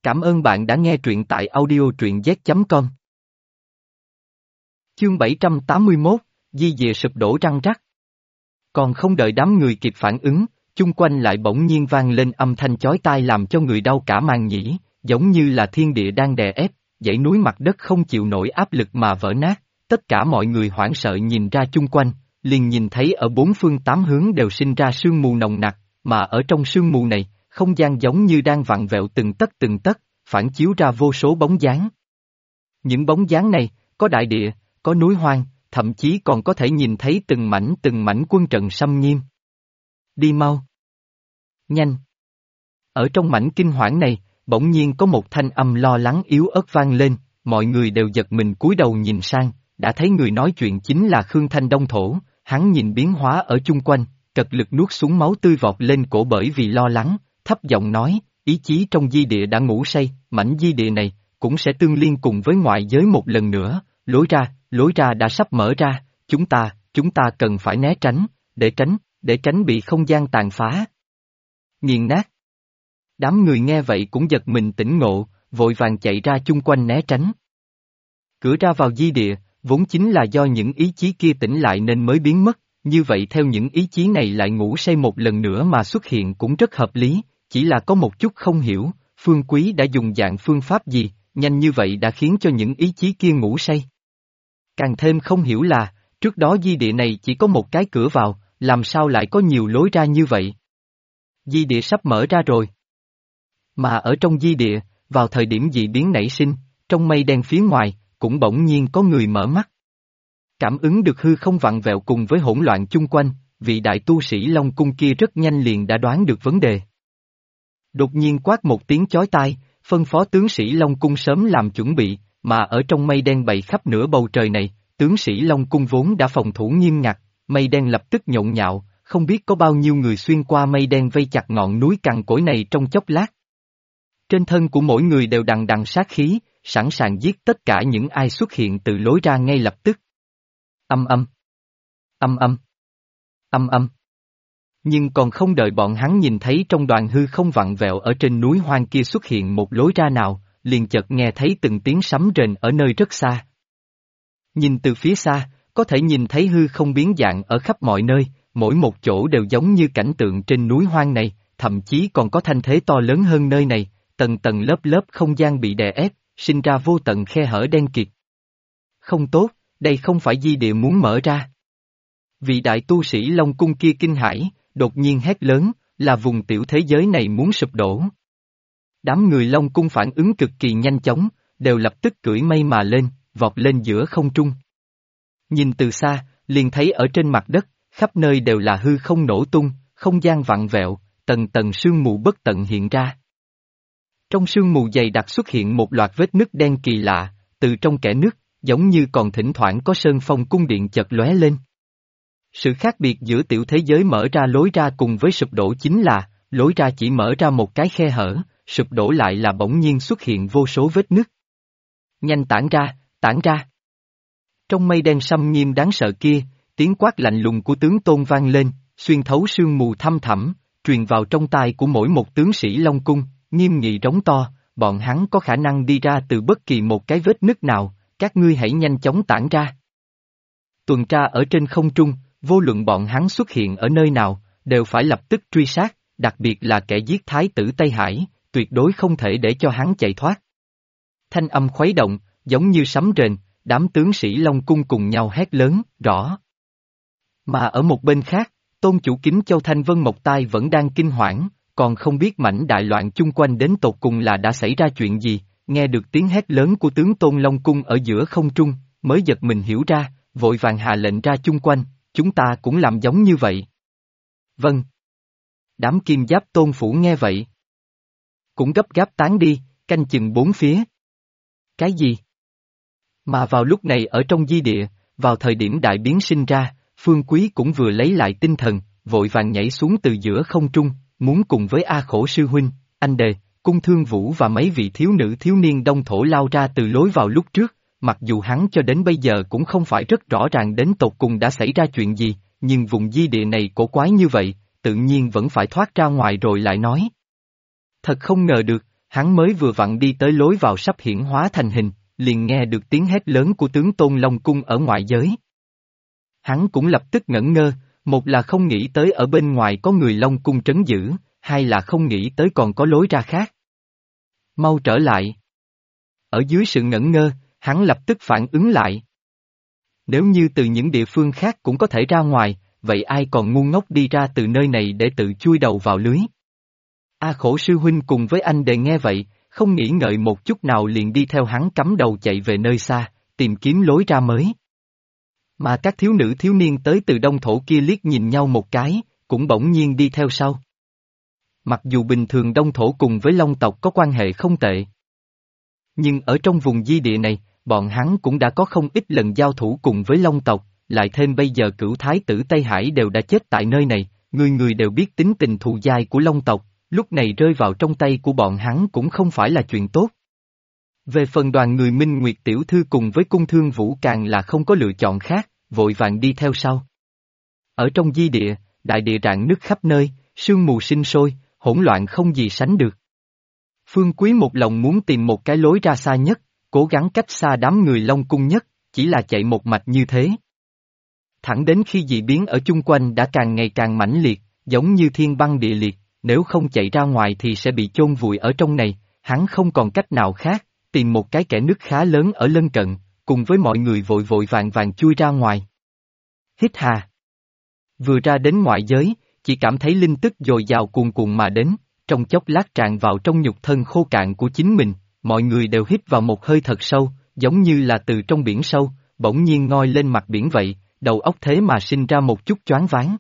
Cảm ơn bạn đã nghe truyện tại audio truyện z.com. Chương 781, Di Dìa sụp đổ răng rắc. Còn không đợi đám người kịp phản ứng, chung quanh lại bỗng nhiên vang lên âm thanh chói tai làm cho người đau cả màng nhĩ, giống như là thiên địa đang đè ép, dãy núi mặt đất không chịu nổi áp lực mà vỡ nát. Tất cả mọi người hoảng sợ nhìn ra chung quanh, liền nhìn thấy ở bốn phương tám hướng đều sinh ra sương mù nồng nặc, mà ở trong sương mù này, không gian giống như đang vặn vẹo từng tấc, phản chiếu ra vô số bóng dáng. Những bóng dáng này, có đại địa, có núi hoang, thậm chí còn có thể nhìn thấy từng mảnh quân trận xâm nghiêm. Đi mau! Nhanh! Ở trong mảnh kinh hoảng này, bỗng nhiên có một thanh âm lo lắng yếu ớt vang lên, mọi người đều giật mình cúi đầu nhìn sang, đã thấy người nói chuyện chính là Khương Thanh Đông Thổ, hắn nhìn biến hóa ở chung quanh, cật lực nuốt xuống máu tươi vọt lên cổ bởi vì lo lắng, thấp giọng nói, ý chí trong di địa đã ngủ say, mảnh di địa này, cũng sẽ tương liên cùng với ngoại giới một lần nữa, lối ra đã sắp mở ra, chúng ta cần phải né tránh, để tránh bị không gian tàn phá. Nghiền nát. Đám người nghe vậy cũng giật mình tỉnh ngộ, vội vàng chạy ra chung quanh né tránh. Cửa ra vào di địa, vốn chính là do những ý chí kia tỉnh lại nên mới biến mất, như vậy theo những ý chí này lại ngủ say một lần nữa mà xuất hiện cũng rất hợp lý, chỉ là có một chút không hiểu, Phương Quý đã dùng dạng phương pháp gì, nhanh như vậy đã khiến cho những ý chí kia ngủ say. Càng thêm không hiểu là, trước đó di địa này chỉ có một cái cửa vào, làm sao lại có nhiều lối ra như vậy? Di địa sắp mở ra rồi. Mà ở trong di địa, vào thời điểm dị biến nảy sinh, trong mây đen phía ngoài, cũng bỗng nhiên có người mở mắt. Cảm ứng được hư không vặn vẹo cùng với hỗn loạn chung quanh, vị đại tu sĩ Long Cung kia rất nhanh liền đã đoán được vấn đề. Đột nhiên quát một tiếng chói tai, phân phó tướng sĩ Long Cung sớm làm chuẩn bị, mà ở trong mây đen bày khắp nửa bầu trời này, tướng sĩ Long Cung vốn đã phòng thủ nghiêm ngặt, mây đen lập tức nhộn nhạo, không biết có bao nhiêu người xuyên qua mây đen vây chặt ngọn núi cằn cỗi này trong chốc lát. Trên thân của mỗi người đều đằng đằng sát khí, sẵn sàng giết tất cả những ai xuất hiện từ lối ra ngay lập tức. Âm âm. Âm âm. Âm âm. Nhưng còn không đợi bọn hắn nhìn thấy trong đoàn hư không vặn vẹo ở trên núi hoang kia xuất hiện một lối ra nào, liền chợt nghe thấy từng tiếng sấm rền ở nơi rất xa. Nhìn từ phía xa, có thể nhìn thấy hư không biến dạng ở khắp mọi nơi, mỗi một chỗ đều giống như cảnh tượng trên núi hoang này, thậm chí còn có thanh thế to lớn hơn nơi này, tầng tầng lớp không gian bị đè ép, sinh ra vô tận khe hở đen kịt. Không tốt, đây không phải di địa muốn mở ra. Vị đại tu sĩ Long Cung kia kinh hãi, đột nhiên hét lớn, là vùng tiểu thế giới này muốn sụp đổ. Đám người Long Cung phản ứng cực kỳ nhanh chóng, đều lập tức cưỡi mây mà lên, vọt lên giữa không trung. Nhìn từ xa, liền thấy ở trên mặt đất, khắp nơi đều là hư không nổ tung, không gian vặn vẹo, tầng tầng sương mù bất tận hiện ra. Trong sương mù dày đặc xuất hiện một loạt vết nứt đen kỳ lạ, từ trong kẽ nứt, giống như còn thỉnh thoảng có sơn phong cung điện chợt lóe lên. Sự khác biệt giữa tiểu thế giới mở ra lối ra cùng với sụp đổ chính là, lối ra chỉ mở ra một cái khe hở, sụp đổ lại là bỗng nhiên xuất hiện vô số vết nứt. Nhanh tản ra, tản ra. Trong mây đen xâm nghiêm đáng sợ kia, tiếng quát lạnh lùng của tướng Tôn vang lên, xuyên thấu sương mù thăm thẳm, truyền vào trong tai của mỗi một tướng sĩ Long Cung, nghiêm nghị rống to, bọn hắn có khả năng đi ra từ bất kỳ một cái vết nứt nào, các ngươi hãy nhanh chóng tản ra. Tuần tra ở trên không trung, vô luận bọn hắn xuất hiện ở nơi nào, đều phải lập tức truy sát, đặc biệt là kẻ giết thái tử Tây Hải, tuyệt đối không thể để cho hắn chạy thoát. Thanh âm khuấy động, giống như sấm rền, đám tướng sĩ Long Cung cùng nhau hét lớn, rõ. Mà ở một bên khác, tôn chủ Kính Châu Thanh Vân Mộc Tai vẫn đang kinh hoảng, còn không biết mảnh đại loạn chung quanh đến tột cùng là đã xảy ra chuyện gì, nghe được tiếng hét lớn của tướng Tôn Long Cung ở giữa không trung, mới giật mình hiểu ra, vội vàng hạ lệnh ra chung quanh, chúng ta cũng làm giống như vậy. Vâng. Đám kim giáp tôn phủ nghe vậy. Cũng gấp gáp tán đi, canh chừng bốn phía. Cái gì? Mà vào lúc này ở trong di địa, vào thời điểm đại biến sinh ra, Phương Quý cũng vừa lấy lại tinh thần, vội vàng nhảy xuống từ giữa không trung, muốn cùng với A Khổ sư huynh, anh Đề, Cung Thương Vũ và mấy vị thiếu nữ thiếu niên Đông Thổ lao ra từ lối vào lúc trước, mặc dù hắn cho đến bây giờ cũng không phải rất rõ ràng đến tột cùng đã xảy ra chuyện gì, nhưng vùng di địa này cổ quái như vậy, tự nhiên vẫn phải thoát ra ngoài rồi lại nói. Thật không ngờ được, hắn mới vừa vặn đi tới lối vào sắp hiển hóa thành hình, liền nghe được tiếng hét lớn của tướng Tôn Long Cung ở ngoại giới. Hắn cũng lập tức ngẩn ngơ, một là không nghĩ tới ở bên ngoài có người Long Cung trấn giữ, hai là không nghĩ tới còn có lối ra khác. Mau trở lại. Ở dưới sự ngẩn ngơ, hắn lập tức phản ứng lại. Nếu như từ những địa phương khác cũng có thể ra ngoài, vậy ai còn ngu ngốc đi ra từ nơi này để tự chui đầu vào lưới. A Khổ sư huynh cùng với anh Đề nghe vậy, không nghĩ ngợi một chút nào liền đi theo hắn cắm đầu chạy về nơi xa, tìm kiếm lối ra mới. Mà các thiếu nữ thiếu niên tới từ đông thổ kia liếc nhìn nhau một cái, cũng bỗng nhiên đi theo sau. Mặc dù bình thường đông thổ cùng với Long tộc có quan hệ không tệ. Nhưng ở trong vùng di địa này, bọn hắn cũng đã có không ít lần giao thủ cùng với Long tộc, lại thêm bây giờ cửu thái tử Tây Hải đều đã chết tại nơi này, người người đều biết tính tình thù dai của Long tộc, lúc này rơi vào trong tay của bọn hắn cũng không phải là chuyện tốt. Về phần đoàn người Minh Nguyệt tiểu thư cùng với cung thương vũ càng là không có lựa chọn khác, vội vàng đi theo sau. Ở trong di địa, đại địa rạn nứt khắp nơi, sương mù sinh sôi, hỗn loạn không gì sánh được. Phương Quý một lòng muốn tìm một cái lối ra xa nhất, cố gắng cách xa đám người Long Cung nhất, chỉ là chạy một mạch như thế. Thẳng đến khi dị biến ở chung quanh đã càng ngày càng mãnh liệt, giống như thiên băng địa liệt, nếu không chạy ra ngoài thì sẽ bị chôn vùi ở trong này, hắn không còn cách nào khác, tìm một cái kẽ nứt khá lớn ở lân cận, cùng với mọi người vội vội vàng vàng chui ra ngoài. Hít hà. Vừa ra đến ngoại giới, chỉ cảm thấy linh tức dồi dào cuồn cuộn mà đến, trong chốc lát tràn vào trong nhục thân khô cạn của chính mình, mọi người đều hít vào một hơi thật sâu, giống như là từ trong biển sâu, bỗng nhiên ngoi lên mặt biển vậy, đầu óc thế mà sinh ra một chút choáng váng.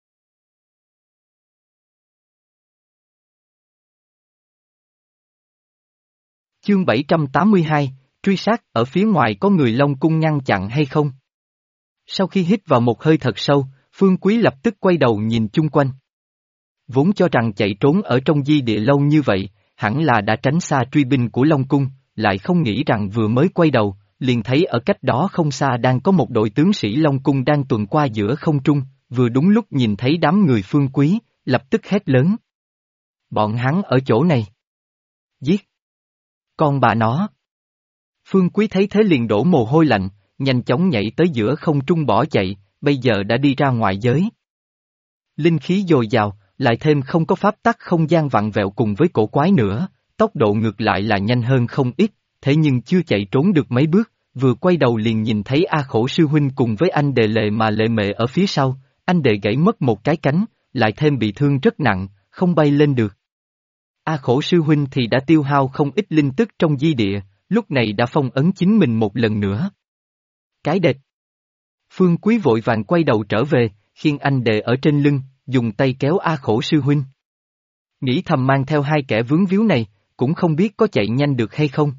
Chương 782, truy sát, ở phía ngoài có người Long Cung ngăn chặn hay không? Sau khi hít vào một hơi thật sâu, Phương Quý lập tức quay đầu nhìn chung quanh. Vốn cho rằng chạy trốn ở trong di địa lâu như vậy, hẳn là đã tránh xa truy binh của Long Cung, lại không nghĩ rằng vừa mới quay đầu, liền thấy ở cách đó không xa đang có một đội tướng sĩ Long Cung đang tuần qua giữa không trung, vừa đúng lúc nhìn thấy đám người Phương Quý, lập tức hét lớn. Bọn hắn ở chỗ này. Giết! Con bà nó! Phương Quý thấy thế liền đổ mồ hôi lạnh, nhanh chóng nhảy tới giữa không trung bỏ chạy, bây giờ đã đi ra ngoại giới. Linh khí dồi dào, lại thêm không có pháp tắc không gian vặn vẹo cùng với cổ quái nữa, tốc độ ngược lại là nhanh hơn không ít, thế nhưng chưa chạy trốn được mấy bước, vừa quay đầu liền nhìn thấy A Khổ sư huynh cùng với anh Đề lệ mà lệ mệ ở phía sau, anh Đề gãy mất một cái cánh, lại thêm bị thương rất nặng, không bay lên được. A Khổ sư huynh thì đã tiêu hao không ít linh tức trong di địa, lúc này đã phong ấn chính mình một lần nữa. Cái đệt! Phương Quý vội vàng quay đầu trở về, khiêng anh Đề ở trên lưng, dùng tay kéo A Khổ sư huynh. Nghĩ thầm mang theo hai kẻ vướng víu này, cũng không biết có chạy nhanh được hay không.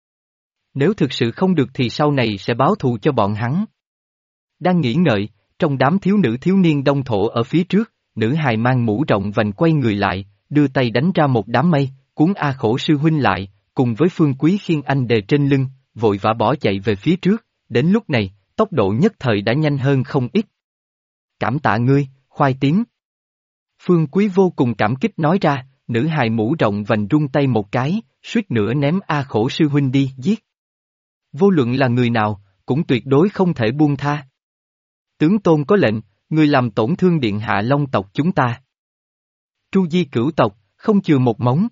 Nếu thực sự không được thì sau này sẽ báo thù cho bọn hắn. Đang nghĩ ngợi, trong đám thiếu nữ thiếu niên đông thổ ở phía trước, nữ hài mang mũ rộng vành quay người lại, đưa tay đánh ra một đám mây, cuốn A Khổ sư huynh lại, cùng với Phương Quý khiêng anh Đề trên lưng, vội vã bỏ chạy về phía trước, đến lúc này, tốc độ nhất thời đã nhanh hơn không ít. Cảm tạ ngươi, khoai tím. Phương Quý vô cùng cảm kích nói ra, nữ hài mũ rộng vành rung tay một cái, suýt nữa ném A Khổ sư huynh đi, giết. Vô luận là người nào, cũng tuyệt đối không thể buông tha. Tướng Tôn có lệnh, người làm tổn thương điện hạ Long tộc chúng ta. Tru Di cửu tộc, không chừa một móng.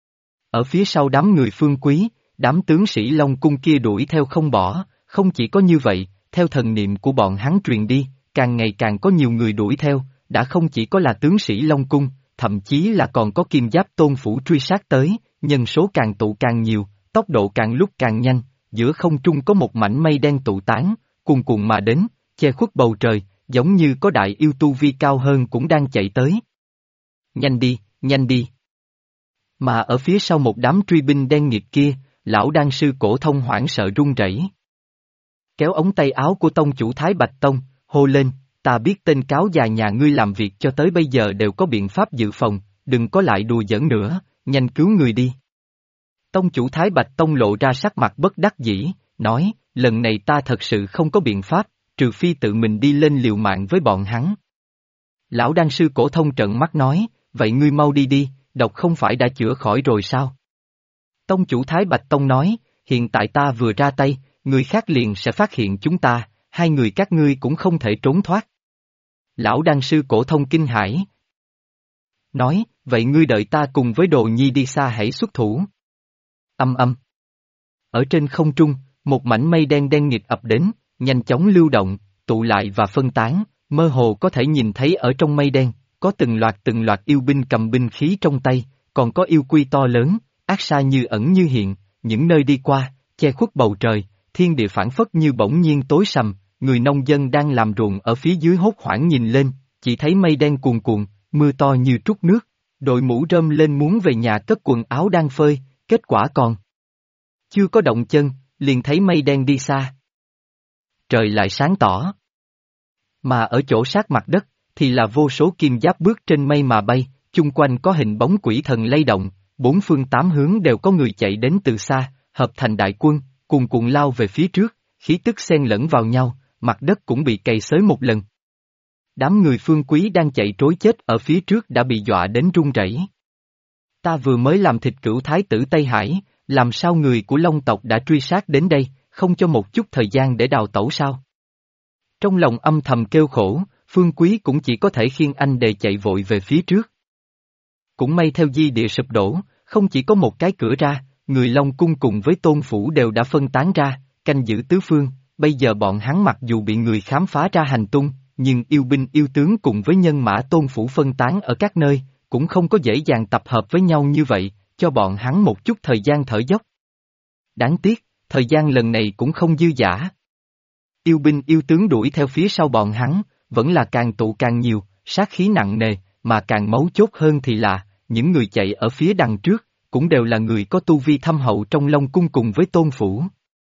Ở phía sau đám người Phương Quý, đám tướng sĩ Long cung kia đuổi theo không bỏ, không chỉ có như vậy, theo thần niệm của bọn hắn truyền đi, càng ngày càng có nhiều người đuổi theo, đã không chỉ có là tướng sĩ Long cung, thậm chí là còn có Kim Giáp Tôn phủ truy sát tới, nhân số càng tụ càng nhiều, tốc độ càng lúc càng nhanh, giữa không trung có một mảnh mây đen tụ tán, cuồn cuộn mà đến, che khuất bầu trời, giống như có đại yêu tu vi cao hơn cũng đang chạy tới. Nhanh đi, nhanh đi. Mà ở phía sau một đám truy binh đen nghịt kia, lão đan sư Cổ Thông hoảng sợ run rẩy. Kéo ống tay áo của tông chủ Thái Bạch Tông, hô lên, ta biết tên cáo già nhà ngươi làm việc cho tới bây giờ đều có biện pháp dự phòng, đừng có lại đùa giỡn nữa, nhanh cứu người đi. Tông chủ Thái Bạch Tông lộ ra sắc mặt bất đắc dĩ, nói, lần này ta thật sự không có biện pháp, trừ phi tự mình đi lên liều mạng với bọn hắn. Lão đan sư Cổ Thông trợn mắt nói, vậy ngươi mau đi đi, độc không phải đã chữa khỏi rồi sao? Tông chủ Thái Bạch Tông nói, hiện tại ta vừa ra tay, người khác liền sẽ phát hiện chúng ta, hai người các ngươi cũng không thể trốn thoát. Lão đan sư Cổ Thông kinh hãi. Nói, vậy ngươi đợi ta cùng với Đồ Nhi đi xa hãy xuất thủ. Âm âm. Ở trên không trung, một mảnh mây đen đen nghịt ập đến, nhanh chóng lưu động, tụ lại và phân tán, mơ hồ có thể nhìn thấy ở trong mây đen, có từng loạt yêu binh cầm binh khí trong tay, còn có yêu quy to lớn, ác sa như ẩn như hiện, những nơi đi qua, che khuất bầu trời, thiên địa phảng phất như bỗng nhiên tối sầm, người nông dân đang làm ruộng ở phía dưới hốt hoảng nhìn lên, chỉ thấy mây đen cuồn cuộn, mưa to như trút nước, đội mũ rơm lên muốn về nhà cất quần áo đang phơi, kết quả còn chưa có động chân, liền thấy mây đen đi xa. Trời lại sáng tỏ. Mà ở chỗ sát mặt đất, thì là vô số kim giáp bước trên mây mà bay, chung quanh có hình bóng quỷ thần lay động, bốn phương tám hướng đều có người chạy đến từ xa, hợp thành đại quân, cuồn cuộn lao về phía trước, khí tức xen lẫn vào nhau, mặt đất cũng bị cày xới một lần. Đám người Phương Quý đang chạy trối chết ở phía trước đã bị dọa đến run rẩy. Ta vừa mới làm thịt cửu thái tử Tây Hải, làm sao người của Long tộc đã truy sát đến đây, không cho một chút thời gian để đào tẩu sao? Trong lòng âm thầm kêu khổ, Phương Quý cũng chỉ có thể khiêng anh đề chạy vội về phía trước. Cũng may theo di địa sụp đổ, không chỉ có một cái cửa ra, người Long cung cùng với Tôn Phủ đều đã phân tán ra, canh giữ tứ phương, bây giờ bọn hắn mặc dù bị người khám phá ra hành tung, nhưng yêu binh yêu tướng cùng với nhân mã Tôn Phủ phân tán ở các nơi, cũng không có dễ dàng tập hợp với nhau như vậy, cho bọn hắn một chút thời gian thở dốc. Đáng tiếc, thời gian lần này cũng không dư dả. Yêu binh yêu tướng đuổi theo phía sau bọn hắn, vẫn là càng tụ càng nhiều, sát khí nặng nề, mà càng mấu chốt hơn thì là, những người chạy ở phía đằng trước, cũng đều là người có tu vi thâm hậu trong Long cung cùng với Tôn Phủ.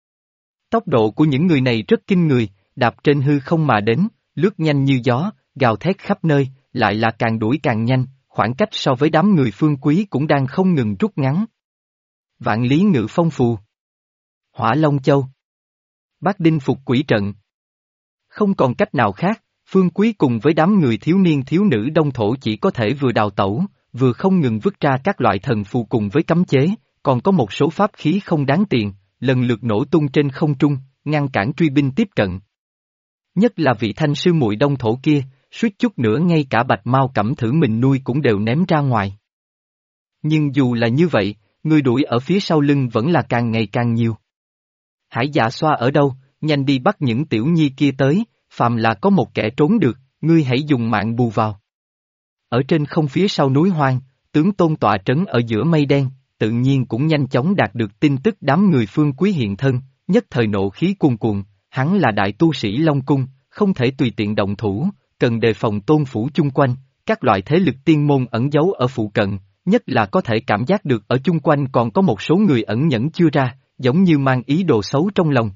Tốc độ của những người này rất kinh người, đạp trên hư không mà đến, lướt nhanh như gió, gào thét khắp nơi, lại là càng đuổi càng nhanh, khoảng cách so với đám người Phương Quý cũng đang không ngừng rút ngắn. Vạn Lý Ngự Phong Phù, Hỏa Long Châu, Bát Đinh Phục Quỷ Trận. Không còn cách nào khác, Phương Quý cùng với đám người thiếu niên thiếu nữ Đông Thổ chỉ có thể vừa đào tẩu, vừa không ngừng vứt ra các loại thần phù cùng với cấm chế, còn có một số pháp khí không đáng tiền, lần lượt nổ tung trên không trung, ngăn cản truy binh tiếp cận. Nhất là vị thanh sư muội Đông Thổ kia, suýt chút nữa ngay cả Bạch Mao Cẩm Thử mình nuôi cũng đều ném ra ngoài. Nhưng dù là như vậy, người đuổi ở phía sau lưng vẫn là càng ngày càng nhiều. Hải Dạ Xoa ở đâu, nhanh đi bắt những tiểu nhi kia tới, phàm là có một kẻ trốn được, ngươi hãy dùng mạng bù vào. Ở trên không phía sau núi hoang, tướng Tôn tọa trấn ở giữa mây đen, tự nhiên cũng nhanh chóng đạt được tin tức đám người Phương Quý hiện thân, nhất thời nộ khí cuồn cuộn, hắn là đại tu sĩ Long Cung, không thể tùy tiện động thủ, cần đề phòng Tôn Phủ chung quanh, các loại thế lực tiên môn ẩn giấu ở phụ cận, nhất là có thể cảm giác được ở chung quanh còn có một số người ẩn nhẫn chưa ra, giống như mang ý đồ xấu trong lòng.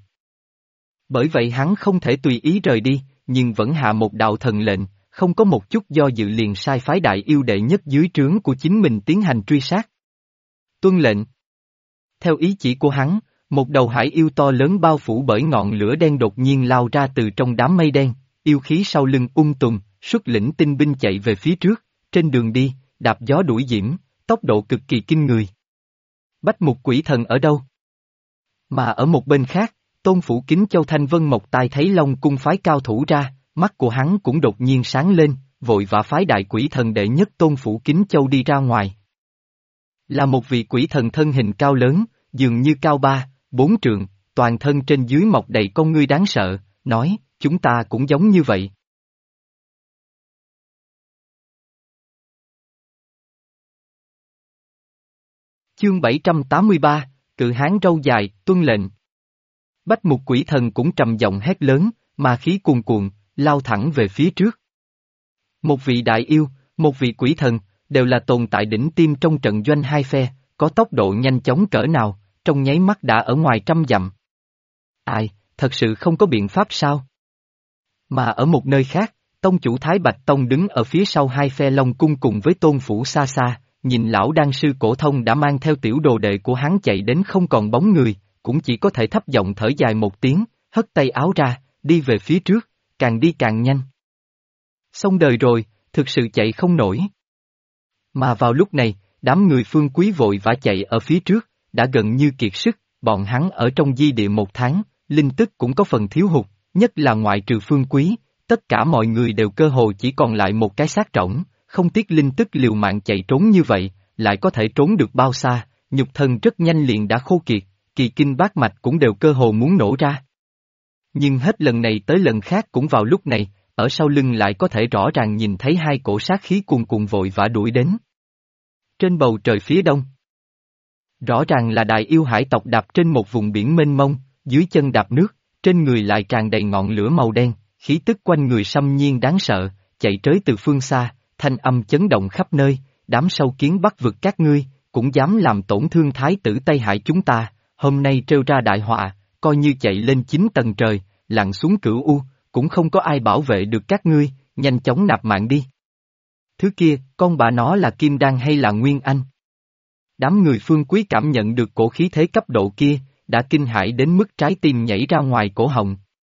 Bởi vậy hắn không thể tùy ý rời đi, nhưng vẫn hạ một đạo thần lệnh, không có một chút do dự liền sai phái đại yêu đệ nhất dưới trướng của chính mình tiến hành truy sát. Tuân lệnh. Theo ý chỉ của hắn, một đầu hải yêu to lớn bao phủ bởi ngọn lửa đen đột nhiên lao ra từ trong đám mây đen, yêu khí sau lưng tùng, xuất lĩnh tinh binh chạy về phía trước, trên đường đi, đạp gió đuổi diễm, tốc độ cực kỳ kinh người. Bách Mục Quỷ Thần ở đâu? Mà ở một bên khác, Tôn Phủ Kính Châu Thanh Vân Mộc tai thấy Long cung phái cao thủ ra, mắt của hắn cũng đột nhiên sáng lên, vội vã phái đại quỷ thần đệ nhất Tôn Phủ Kính Châu đi ra ngoài. Là một vị quỷ thần thân hình cao lớn, dường như cao 3, 4 trượng, toàn thân trên dưới mọc đầy con ngươi đáng sợ, nói, chúng ta cũng giống như vậy. Chương 783, Cự Hán râu dài, tuân lệnh. Bách Mục Quỷ Thần cũng trầm giọng hét lớn, mà khí cuồn cuộn, lao thẳng về phía trước. Một vị đại yêu, một vị quỷ thần, đều là tồn tại đỉnh tim trong trận doanh hai phe, có tốc độ nhanh chóng cỡ nào, trong nháy mắt đã ở ngoài trăm dặm. Ai, thật sự không có biện pháp sao? Mà ở một nơi khác, tông chủ Thái Bạch Tông đứng ở phía sau hai phe Long cung cùng với Tôn Phủ xa xa, nhìn lão đan sư Cổ Thông đã mang theo tiểu đồ đệ của hắn chạy đến không còn bóng người, cũng chỉ có thể thấp giọng thở dài một tiếng, hất tay áo ra, đi về phía trước, càng đi càng nhanh. Xong đời rồi, thực sự chạy không nổi. Mà vào lúc này, đám người Phương Quý vội vã chạy ở phía trước, đã gần như kiệt sức, bọn hắn ở trong di địa 1 tháng, linh tức cũng có phần thiếu hụt, nhất là ngoại trừ Phương Quý, tất cả mọi người đều cơ hồ chỉ còn lại một cái xác rỗng, không tiếc linh tức liều mạng chạy trốn như vậy, lại có thể trốn được bao xa, nhục thân rất nhanh liền đã khô kiệt, kỳ kinh bát mạch cũng đều cơ hồ muốn nổ ra. Nhưng hết lần này tới lần khác cũng vào lúc này, ở sau lưng lại có thể rõ ràng nhìn thấy hai cổ sát khí cuồn cuộn vội vã đuổi đến. Trên bầu trời phía đông, rõ ràng là đại yêu hải tộc đạp trên một vùng biển mênh mông, dưới chân đạp nước, trên người lại tràn đầy ngọn lửa màu đen, khí tức quanh người xâm nhiên đáng sợ, chạy tới từ phương xa, thanh âm chấn động khắp nơi, đám sâu kiến bắt vực các ngươi, cũng dám làm tổn thương thái tử Tây Hải chúng ta, hôm nay trêu ra đại họa, coi như chạy lên 9 tầng trời, lặn xuống cửu u, cũng không có ai bảo vệ được các ngươi, nhanh chóng nạp mạng đi. Thứ kia, con bà nó là Kim Đan hay là Nguyên Anh? Đám người Phương Quý cảm nhận được cổ khí thế cấp độ kia, đã kinh hãi đến mức trái tim nhảy ra ngoài cổ họng.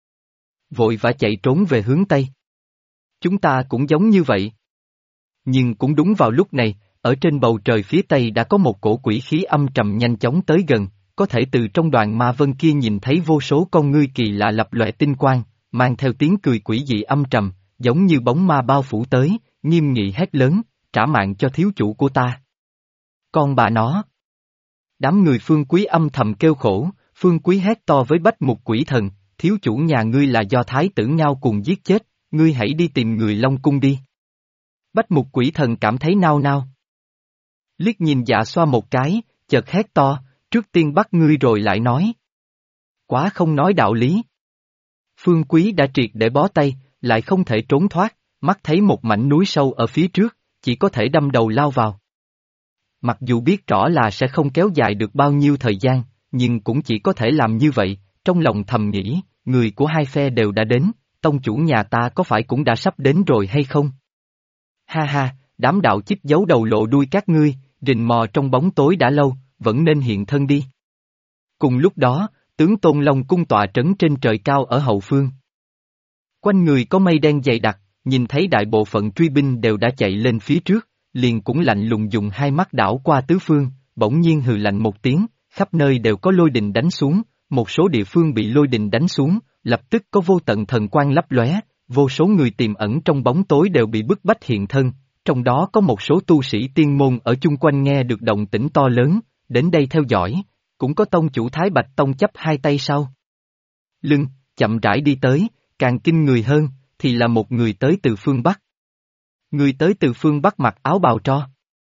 Vội vã chạy trốn về hướng Tây. Chúng ta cũng giống như vậy. Nhưng cũng đúng vào lúc này, ở trên bầu trời phía Tây đã có một cổ quỷ khí âm trầm nhanh chóng tới gần, có thể từ trong đoàn ma vân kia nhìn thấy vô số con ngươi kỳ lạ lập lòe tinh quang, mang theo tiếng cười quỷ dị âm trầm, giống như bóng ma bao phủ tới, nghiêm nghị hét lớn, trả mạng cho thiếu chủ của ta. Con bà nó. Đám người Phương Quý âm thầm kêu khổ, Phương Quý hét to với Bách Mục Quỷ Thần, thiếu chủ nhà ngươi là do thái tử Ngao cùng giết chết, ngươi hãy đi tìm người Long Cung đi. Bách Mục Quỷ Thần cảm thấy nao nao. Liếc nhìn Dạ Xoa một cái, chợt hét to, trước tiên bắt ngươi rồi lại nói. Quá không nói đạo lý. Phương Quý đã triệt để bó tay, lại không thể trốn thoát, mắt thấy một mảnh núi sâu ở phía trước, chỉ có thể đâm đầu lao vào. Mặc dù biết rõ là sẽ không kéo dài được bao nhiêu thời gian, nhưng cũng chỉ có thể làm như vậy, trong lòng thầm nghĩ, người của hai phe đều đã đến, tông chủ nhà ta có phải cũng đã sắp đến rồi hay không? Ha ha, đám đạo chích giấu đầu lộ đuôi các ngươi, rình mò trong bóng tối đã lâu, vẫn nên hiện thân đi. Cùng lúc đó, tướng Tôn Long cung tọa trấn trên trời cao ở hậu phương. Quanh người có mây đen dày đặc, nhìn thấy đại bộ phận truy binh đều đã chạy lên phía trước, liền cũng lạnh lùng dùng hai mắt đảo qua tứ phương, bỗng nhiên hừ lạnh một tiếng, khắp nơi đều có lôi đình đánh xuống, một số địa phương bị lôi đình đánh xuống, lập tức có vô tận thần quang lấp lóe, vô số người tiềm ẩn trong bóng tối đều bị bức bách hiện thân, trong đó có một số tu sĩ tiên môn ở chung quanh nghe được động tĩnh to lớn, đến đây theo dõi, cũng có tông chủ Thái Bạch Tông chắp hai tay sau lưng, chậm rãi đi tới, càng kinh người hơn, thì là một người tới từ phương Bắc. Người tới từ phương Bắc mặc áo bào tro,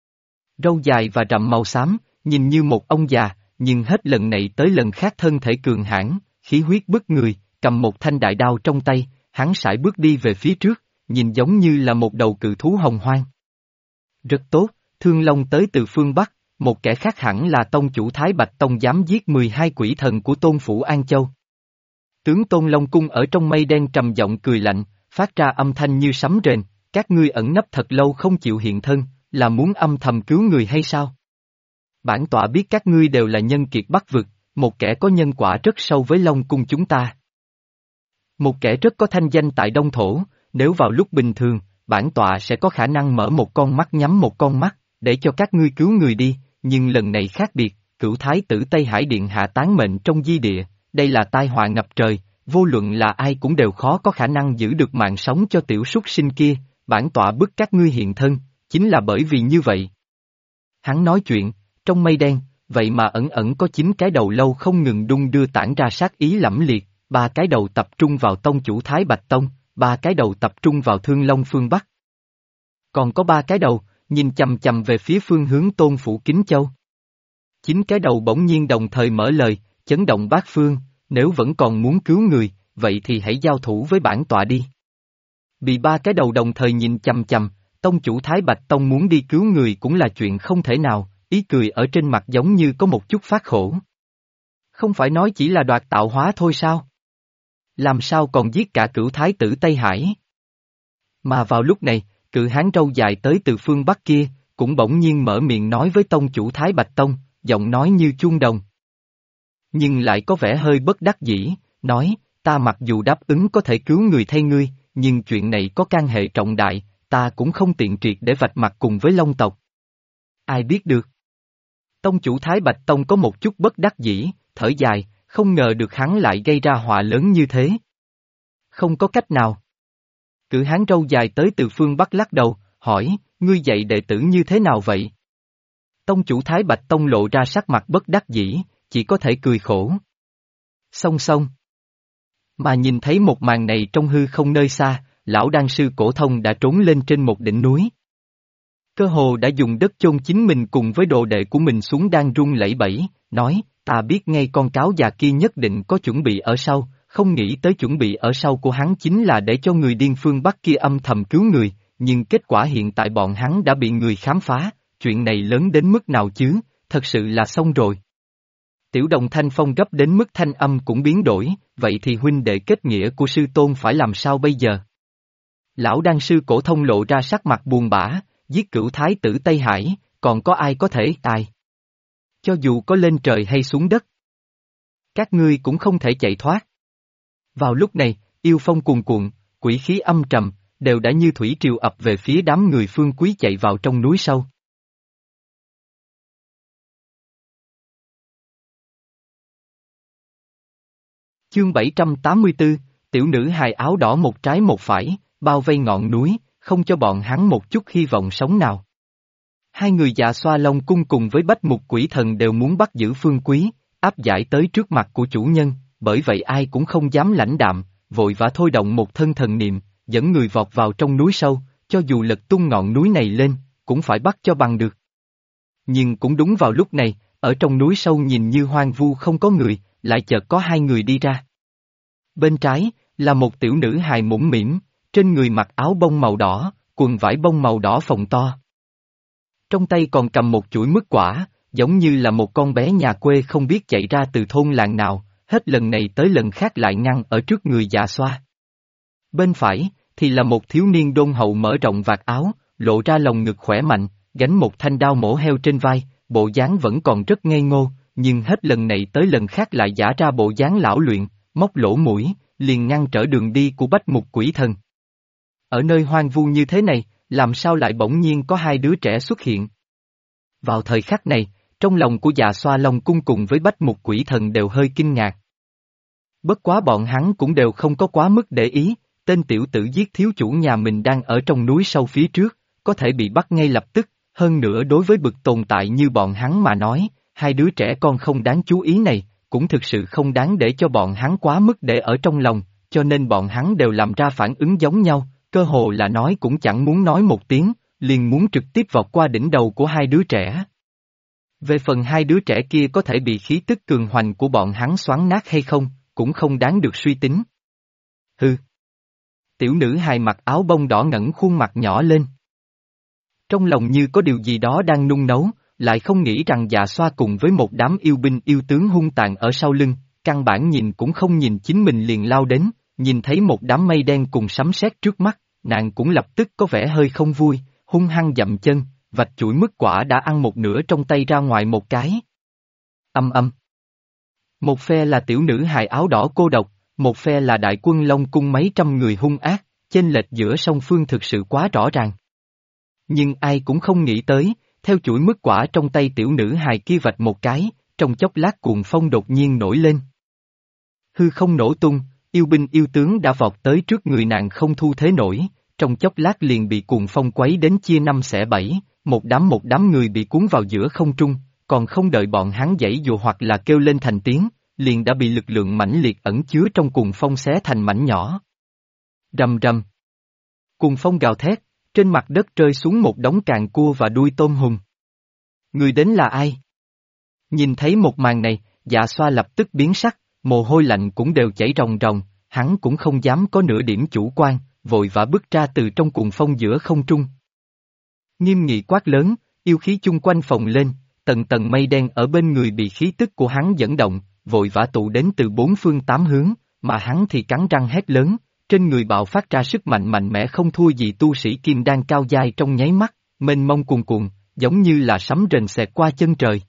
râu dài và rậm màu xám, nhìn như một ông già, nhưng hết lần này tới lần khác thân thể cường hãn, khí huyết bức người, cầm một thanh đại đao trong tay, hắn sải bước đi về phía trước, nhìn giống như là một đầu cự thú hồng hoang. Rất tốt, Thương Long tới từ phương Bắc, một kẻ khác hẳn là tông chủ Thái Bạch Tông dám giết 12 quỷ thần của Tôn Phủ An Châu. Tướng Tôn Long Cung ở trong mây đen trầm giọng cười lạnh, phát ra âm thanh như sấm rền, các ngươi ẩn nấp thật lâu không chịu hiện thân, là muốn âm thầm cứu người hay sao? Bản tọa biết các ngươi đều là nhân kiệt Bắc vực, một kẻ có nhân quả rất sâu với Long Cung chúng ta. Một kẻ rất có thanh danh tại Đông Thổ, nếu vào lúc bình thường, bản tọa sẽ có khả năng mở một con mắt nhắm một con mắt, để cho các ngươi cứu người đi, nhưng lần này khác biệt, cửu thái tử Tây Hải Điện hạ tán mệnh trong di địa, đây là tai họa ngập trời, vô luận là ai cũng đều khó có khả năng giữ được mạng sống cho tiểu súc sinh kia, bản tọa bức các ngươi hiện thân, chính là bởi vì như vậy. Hắn nói chuyện, trong mây đen, vậy mà ẩn ẩn có 9 cái đầu lâu không ngừng đung đưa tản ra sát ý lẫm liệt, 3 cái đầu tập trung vào tông chủ Thái Bạch Tông, 3 cái đầu tập trung vào Thương Long phương Bắc. Còn có 3 cái đầu, nhìn chằm chằm về phía phương hướng Tôn Phủ Kính Châu. 9 cái đầu bỗng nhiên đồng thời mở lời, chấn động bát phương, nếu vẫn còn muốn cứu người, vậy thì hãy giao thủ với bản tọa đi. Bị 3 cái đầu đồng thời nhìn chằm chằm, tông chủ Thái Bạch Tông muốn đi cứu người cũng là chuyện không thể nào, ý cười ở trên mặt giống như có một chút phát khổ. Không phải nói chỉ là đoạt tạo hóa thôi sao? Làm sao còn giết cả cửu thái tử Tây Hải? Mà vào lúc này, cự hán râu dài tới từ phương Bắc kia, cũng bỗng nhiên mở miệng nói với tông chủ Thái Bạch Tông, giọng nói như chuông đồng. Nhưng lại có vẻ hơi bất đắc dĩ, nói, ta mặc dù đáp ứng có thể cứu người thay ngươi, nhưng chuyện này có can hệ trọng đại, ta cũng không tiện triệt để vạch mặt cùng với Long tộc. Ai biết được? Tông chủ Thái Bạch Tông có một chút bất đắc dĩ, thở dài, không ngờ được hắn lại gây ra họa lớn như thế. Không có cách nào. Cử hán râu dài tới từ phương Bắc lắc đầu, hỏi, ngươi dạy đệ tử như thế nào vậy? Tông chủ Thái Bạch Tông lộ ra sắc mặt bất đắc dĩ, chỉ có thể cười khổ. Song song. Mà nhìn thấy một màn này trong hư không nơi xa, lão đan sư Cổ Thông đã trốn lên trên một đỉnh núi. Cơ hồ đã dùng đất chôn chính mình cùng với đồ đệ của mình xuống đang run lẩy bẩy, nói, ta biết ngay con cáo già kia nhất định có chuẩn bị ở sau, không nghĩ tới chuẩn bị ở sau của hắn chính là để cho người điên phương Bắc kia âm thầm cứu người, nhưng kết quả hiện tại bọn hắn đã bị người khám phá, chuyện này lớn đến mức nào chứ, thật sự là xong rồi. Tiểu đồng Thanh Phong gấp đến mức thanh âm cũng biến đổi, vậy thì huynh đệ kết nghĩa của sư tôn phải làm sao bây giờ? Lão đan sư Cổ Thông lộ ra sắc mặt buồn bã, giết cửu thái tử Tây Hải, còn có ai có thể tài? Cho dù có lên trời hay xuống đất, các ngươi cũng không thể chạy thoát. Vào lúc này, yêu phong cuồn cuộn, quỷ khí âm trầm, đều đã như thủy triều ập về phía đám người Phương Quý chạy vào trong núi sâu. Chương 784, tiểu nữ hài áo đỏ một trái một phải, bao vây ngọn núi, không cho bọn hắn một chút hy vọng sống nào. Hai người Dạ Xoa Long cung cùng với Bách Mục Quỷ Thần đều muốn bắt giữ Phương Quý, áp giải tới trước mặt của chủ nhân, bởi vậy ai cũng không dám lãnh đạm, vội vã thôi động một thân thần niệm, dẫn người vọt vào trong núi sâu, cho dù lật tung ngọn núi này lên, cũng phải bắt cho bằng được. Nhưng cũng đúng vào lúc này, ở trong núi sâu nhìn như hoang vu không có người, lại chợt có hai người đi ra. Bên trái, là một tiểu nữ hài mũm mĩm, trên người mặc áo bông màu đỏ, quần vải bông màu đỏ phồng to. Trong tay còn cầm một chuỗi mứt quả, giống như là một con bé nhà quê không biết chạy ra từ thôn làng nào, hết lần này tới lần khác lại ngăn ở trước người Dạ Xoa. Bên phải, thì là một thiếu niên đôn hậu mở rộng vạt áo, lộ ra lồng ngực khỏe mạnh, gánh một thanh đao mổ heo trên vai, bộ dáng vẫn còn rất ngây ngô, nhưng hết lần này tới lần khác lại giả ra bộ dáng lão luyện, móc lỗ mũi, liền ngăn trở đường đi của Bách Mục Quỷ Thần. Ở nơi hoang vu như thế này, làm sao lại bỗng nhiên có hai đứa trẻ xuất hiện? Vào thời khắc này, trong lòng của Dạ Xoa Long cung cùng với Bách Mục Quỷ Thần đều hơi kinh ngạc. Bất quá bọn hắn cũng đều không có quá mức để ý, tên tiểu tử giết thiếu chủ nhà mình đang ở trong núi sâu phía trước, có thể bị bắt ngay lập tức, hơn nữa đối với bực tồn tại như bọn hắn mà nói, hai đứa trẻ con không đáng chú ý này, cũng thực sự không đáng để cho bọn hắn quá mức để ở trong lòng, cho nên bọn hắn đều làm ra phản ứng giống nhau, cơ hồ là nói cũng chẳng muốn nói một tiếng, liền muốn trực tiếp vọt qua đỉnh đầu của hai đứa trẻ. Về phần hai đứa trẻ kia có thể bị khí tức cường hoành của bọn hắn xoắn nát hay không, cũng không đáng được suy tính. Hừ. Tiểu nữ hài mặc áo bông đỏ ngẩng khuôn mặt nhỏ lên. Trong lòng như có điều gì đó đang nung nấu, lại không nghĩ rằng Dạ Xoa cùng với một đám yêu binh yêu tướng hung tàn ở sau lưng, căn bản nhìn cũng không nhìn chính mình liền lao đến, nhìn thấy một đám mây đen cùng sấm sét trước mắt, nàng cũng lập tức có vẻ hơi không vui, hung hăng dậm chân, vạch chuỗi mứt quả đã ăn một nửa trong tay ra ngoài một cái. Âm âm. Một phe là tiểu nữ hài áo đỏ cô độc, một phe là đại quân Long cung mấy trăm người hung ác, chênh lệch giữa song phương thực sự quá rõ ràng. Nhưng ai cũng không nghĩ tới, theo chuỗi mứt quả trong tay tiểu nữ hài kia vạch một cái, trong chốc lát cuồng phong đột nhiên nổi lên. Hư không nổ tung, yêu binh yêu tướng đã vọt tới trước người nàng không thu thế nổi, trong chốc lát liền bị cuồng phong quấy đến chia năm xẻ bảy, một đám người bị cuốn vào giữa không trung, còn không đợi bọn hắn giãy dụa hoặc là kêu lên thành tiếng, liền đã bị lực lượng mãnh liệt ẩn chứa trong cuồng phong xé thành mảnh nhỏ. Rầm rầm. Cuồng phong gào thét, trên mặt đất rơi xuống một đống càng cua và đuôi tôm hùm. Người đến là ai? Nhìn thấy một màn này, Dạ Xoa lập tức biến sắc, mồ hôi lạnh cũng đều chảy ròng ròng, hắn cũng không dám có nửa điểm chủ quan, vội vã bước ra từ trong cuồng phong giữa không trung. Nghiêm nghị quát lớn, yêu khí chung quanh phồng lên, tầng tầng mây đen ở bên người bị khí tức của hắn dẫn động, vội vã tụ đến từ bốn phương tám hướng, mà hắn thì cắn răng hét lớn, trên người bạo phát ra sức mạnh mạnh mẽ không thua gì tu sĩ kim đan cao giai trong nháy mắt, mênh mông cuồn cuộn, giống như là sấm rền xẹt qua chân trời.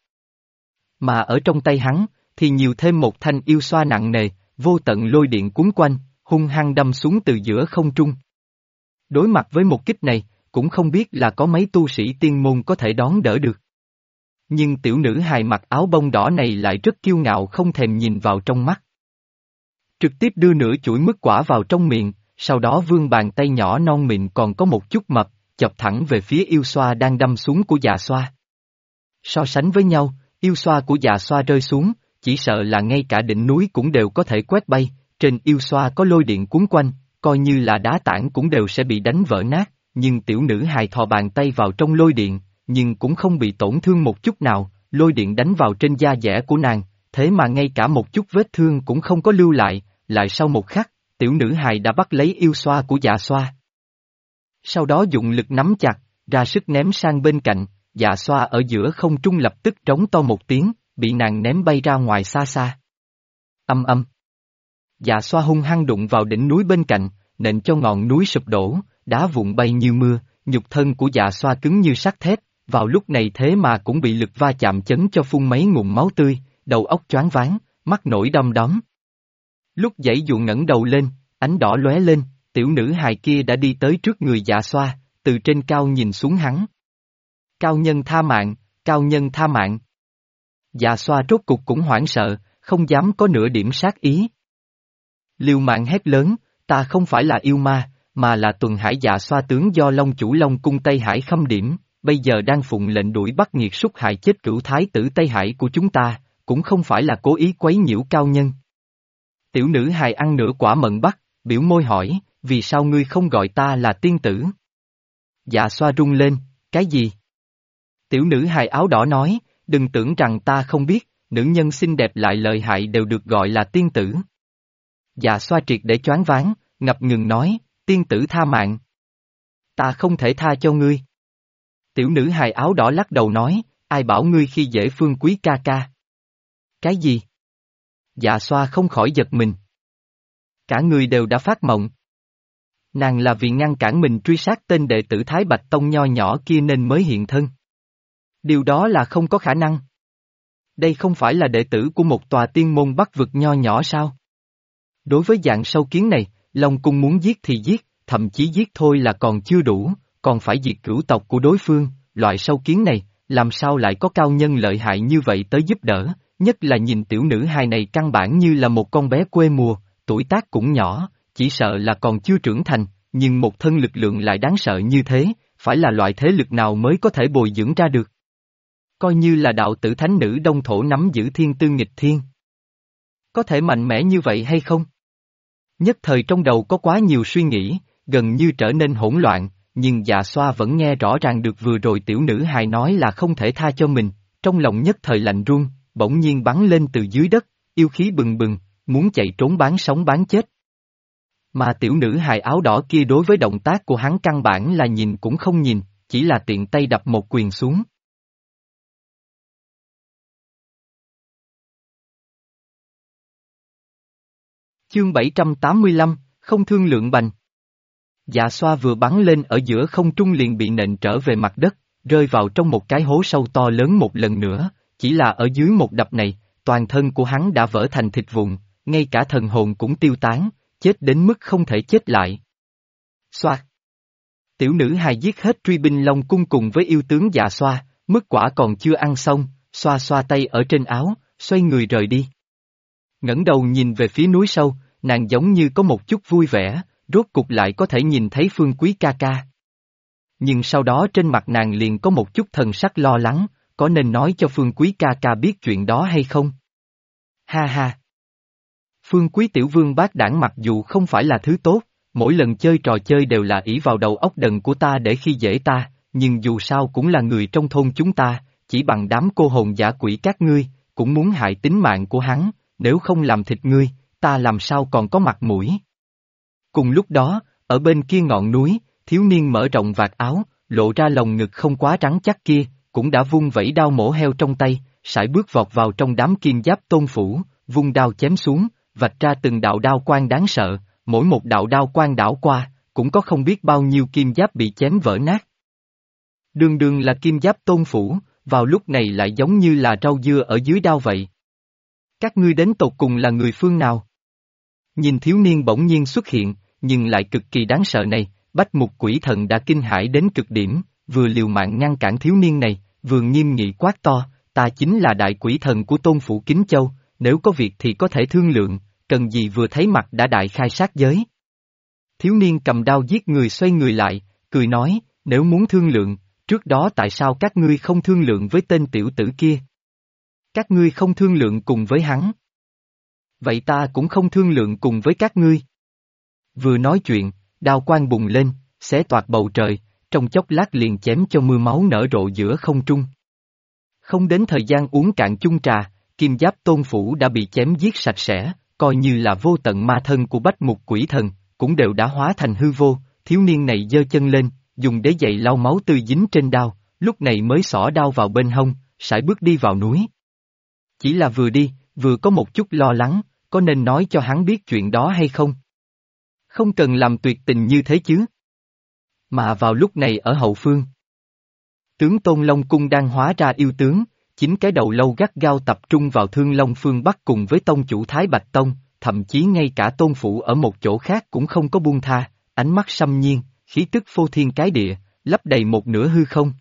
Mà ở trong tay hắn, thì nhiều thêm một thanh yêu xoa nặng nề, vô tận lôi điện cuốn quanh, hung hăng đâm xuống từ giữa không trung. Đối mặt với một kích này, cũng không biết là có mấy tu sĩ tiên môn có thể đón đỡ được. Nhưng tiểu nữ hài mặc áo bông đỏ này lại rất kiêu ngạo không thèm nhìn vào trong mắt. Trực tiếp đưa nửa chuỗi mứt quả vào trong miệng, sau đó vươn bàn tay nhỏ non mịn còn có một chút mập, chọc thẳng về phía yêu xoa đang đâm xuống của Dạ Xoa. So sánh với nhau, yêu xoa của Dạ Xoa rơi xuống, chỉ sợ là ngay cả đỉnh núi cũng đều có thể quét bay, trên yêu xoa có lôi điện cuốn quanh, coi như là đá tảng cũng đều sẽ bị đánh vỡ nát, nhưng tiểu nữ hài thò bàn tay vào trong lôi điện, nhưng cũng không bị tổn thương một chút nào, lôi điện đánh vào trên da dẻ của nàng, thế mà ngay cả một chút vết thương cũng không có lưu lại, lại sau một khắc, tiểu nữ hài đã bắt lấy yêu xoa của Dạ Xoa. Sau đó dụng lực nắm chặt, ra sức ném sang bên cạnh, Dạ Xoa ở giữa không trung lập tức trống to một tiếng, bị nàng ném bay ra ngoài xa xa. Âm âm. Dạ Xoa hung hăng đụng vào đỉnh núi bên cạnh, nện cho ngọn núi sụp đổ, đá vụn bay như mưa, nhục thân của Dạ Xoa cứng như sắt thép, vào lúc này thế mà cũng bị lực va chạm chấn cho phun mấy ngụm máu tươi, đầu óc choáng váng, mắt nổi đom đóm. Lúc giãy dụ ngẩng đầu lên, ánh đỏ lóe lên, tiểu nữ hài kia đã đi tới trước người Dạ Xoa, từ trên cao nhìn xuống hắn. Cao nhân tha mạng, cao nhân tha mạng. Dạ Xoa rốt cục cũng hoảng sợ, không dám có nửa điểm sát ý. Liều mạng hét lớn, ta không phải là yêu ma, mà là Tuần Hải Dạ Xoa tướng do Long Chủ Long Cung Tây Hải khâm điểm, bây giờ đang phụng lệnh đuổi bắt nghiệt súc hại chết cửu thái tử Tây Hải của chúng ta, cũng không phải là cố ý quấy nhiễu cao nhân. Tiểu nữ hài ăn nửa quả mận bắt, biểu môi hỏi, vì sao ngươi không gọi ta là tiên tử? Dạ Xoa rung lên, cái gì? Tiểu nữ hài áo đỏ nói, đừng tưởng rằng ta không biết, nữ nhân xinh đẹp lại lợi hại đều được gọi là tiên tử. Dạ Xoa triệt để choáng váng, ngập ngừng nói, tiên tử tha mạng. Ta không thể tha cho ngươi. Tiểu nữ hài áo đỏ lắc đầu nói, ai bảo ngươi khi dễ Phương Quý ca ca? Cái gì? Dạ Xoa không khỏi giật mình. Cả người đều đã phát mộng. Nàng là vì ngăn cản mình truy sát tên đệ tử Thái Bạch Tông nho nhỏ kia nên mới hiện thân. Điều đó là không có khả năng. Đây không phải là đệ tử của một tòa tiên môn Bắc vực nho nhỏ sao? Đối với dạng sâu kiến này, Long Cung muốn giết thì giết, thậm chí giết thôi là còn chưa đủ, còn phải diệt cửu tộc của đối phương, loại sâu kiến này, làm sao lại có cao nhân lợi hại như vậy tới giúp đỡ, nhất là nhìn tiểu nữ hài này căn bản như là một con bé quê mùa, tuổi tác cũng nhỏ, chỉ sợ là còn chưa trưởng thành, nhưng một thân lực lượng lại đáng sợ như thế, phải là loại thế lực nào mới có thể bồi dưỡng ra được. Coi như là đạo tử thánh nữ Đông Thổ nắm giữ thiên tư nghịch thiên. Có thể mạnh mẽ như vậy hay không? Nhất thời trong đầu có quá nhiều suy nghĩ, gần như trở nên hỗn loạn, nhưng Dạ Xoa vẫn nghe rõ ràng được vừa rồi tiểu nữ hài nói là không thể tha cho mình, trong lòng nhất thời lạnh run, bỗng nhiên bắn lên từ dưới đất, yêu khí bừng bừng, muốn chạy trốn bán sống bán chết. Mà tiểu nữ hài áo đỏ kia đối với động tác của hắn căn bản là nhìn cũng không nhìn, chỉ là tiện tay đập một quyền xuống. Chương 785, không thương lượng bành. Dạ Xoa vừa bắn lên ở giữa không trung liền bị nện trở về mặt đất, rơi vào trong một cái hố sâu to lớn một lần nữa, chỉ là ở dưới một đập này, toàn thân của hắn đã vỡ thành thịt vụn, ngay cả thần hồn cũng tiêu tán, chết đến mức không thể chết lại. Xoa. Tiểu nữ hài giết hết truy binh Long Cung cùng với yêu tướng Dạ Xoa, mứt quả còn chưa ăn xong, xoa xoa tay ở trên áo, xoay người rời đi. Ngẩng đầu nhìn về phía núi sâu, nàng giống như có một chút vui vẻ, rốt cục lại có thể nhìn thấy Phương Quý ca ca. Nhưng sau đó trên mặt nàng liền có một chút thần sắc lo lắng, có nên nói cho Phương Quý ca ca biết chuyện đó hay không? Ha ha! Phương Quý tiểu vương bác đảng mặc dù không phải là thứ tốt, mỗi lần chơi trò chơi đều là ỷ vào đầu óc đần của ta để khi dễ ta, nhưng dù sao cũng là người trong thôn chúng ta, chỉ bằng đám cô hồn dã quỷ các ngươi, cũng muốn hại tính mạng của hắn, nếu không làm thịt ngươi, ta làm sao còn có mặt mũi. Cùng lúc đó, ở bên kia ngọn núi, thiếu niên mở rộng vạt áo, lộ ra lồng ngực không quá rắn chắc kia, cũng đã vung vẩy đao mổ heo trong tay, sải bước vọt vào trong đám kim giáp tôn phủ, vung đao chém xuống, vạch ra từng đạo đao quang đáng sợ, mỗi một đạo đao quang đảo qua, cũng có không biết bao nhiêu kim giáp bị chém vỡ nát. Đường đường là kim giáp tôn phủ, vào lúc này lại giống như là rau dưa ở dưới đao vậy. Các ngươi đến tột cùng là người phương nào? Nhìn thiếu niên bỗng nhiên xuất hiện, nhưng lại cực kỳ đáng sợ này, Bách Mục Quỷ Thần đã kinh hãi đến cực điểm, vừa liều mạng ngăn cản thiếu niên này, vừa nghiêm nghị quát to, ta chính là đại quỷ thần của Tôn phủ Kính Châu, nếu có việc thì có thể thương lượng, cần gì vừa thấy mặt đã đại khai sát giới. Thiếu niên cầm đao giết người xoay người lại, cười nói, nếu muốn thương lượng, trước đó tại sao các ngươi không thương lượng với tên tiểu tử kia? Các ngươi không thương lượng cùng với hắn. Vậy ta cũng không thương lượng cùng với các ngươi. Vừa nói chuyện, đao quang bùng lên, xé toạc bầu trời, trong chốc lát liền chém cho mưa máu nở rộ giữa không trung. Không đến thời gian uống cạn chung trà, kim giáp Tôn phủ đã bị chém giết sạch sẽ, coi như là vô tận ma thân của bách mục quỷ thần, cũng đều đã hóa thành hư vô. Thiếu niên này giơ chân lên, dùng đế giày lau máu tươi dính trên đao, lúc này mới xỏ đao vào bên hông, sải bước đi vào núi. Chỉ là vừa đi, vừa có một chút lo lắng, có nên nói cho hắn biết chuyện đó hay không? Không cần làm tuyệt tình như thế chứ. Mà vào lúc này ở hậu phương, tướng Tôn Long Cung đang hóa ra yêu tướng, chính cái đầu lâu gắt gao tập trung vào Thương Long phương Bắc cùng với tông chủ Thái Bạch Tông, thậm chí ngay cả Tôn phủ ở một chỗ khác cũng không có buông tha, ánh mắt xâm nhiên, khí tức phô thiên cái địa, lấp đầy một nửa hư không.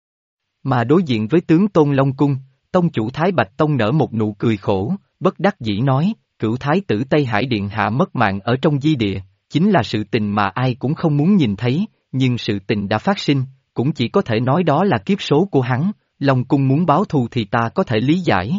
Mà đối diện với tướng Tôn Long Cung, tông chủ Thái Bạch Tông nở một nụ cười khổ, bất đắc dĩ nói, cửu thái tử Tây Hải Điện Hạ mất mạng ở trong di địa, chính là sự tình mà ai cũng không muốn nhìn thấy, nhưng sự tình đã phát sinh, cũng chỉ có thể nói đó là kiếp số của hắn, Long Cung muốn báo thù thì ta có thể lý giải.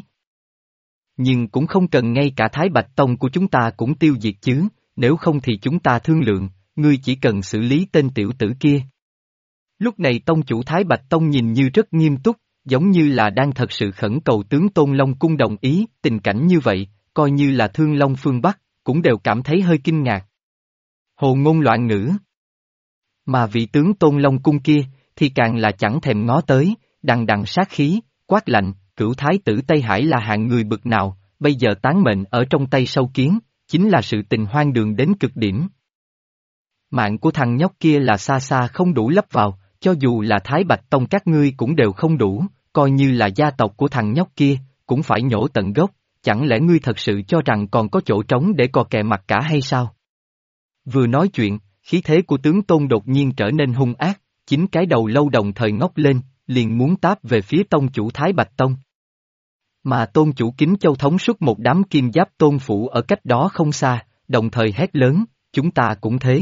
Nhưng cũng không cần ngay cả Thái Bạch Tông của chúng ta cũng tiêu diệt chứ, nếu không thì chúng ta thương lượng, ngươi chỉ cần xử lý tên tiểu tử kia. Lúc này tông chủ Thái Bạch Tông nhìn như rất nghiêm túc, giống như là đang thật sự khẩn cầu tướng Tôn Long Cung đồng ý, tình cảnh như vậy, coi như là Thương Long phương Bắc, cũng đều cảm thấy hơi kinh ngạc. Hồ ngôn loạn ngữ. Mà vị tướng Tôn Long Cung kia, thì càng là chẳng thèm ngó tới, đằng đằng sát khí, quát lạnh, cửu thái tử Tây Hải là hạng người bực nào, bây giờ tán mệnh ở trong tay sâu kiến, chính là sự tình hoang đường đến cực điểm. Mạng của thằng nhóc kia là xa xa không đủ lấp vào, cho dù là Thái Bạch Tông các ngươi cũng đều không đủ, coi như là gia tộc của thằng nhóc kia, cũng phải nhổ tận gốc, chẳng lẽ ngươi thật sự cho rằng còn có chỗ trống để cò kè mặt cả hay sao? Vừa nói chuyện, khí thế của tướng Tôn đột nhiên trở nên hung ác, chính cái đầu lâu đồng thời ngóc lên, liền muốn táp về phía tông chủ Thái Bạch Tông. Mà tôn chủ Kính Châu thống suốt một đám kim giáp Tôn phủ ở cách đó không xa, đồng thời hét lớn, chúng ta cũng thế.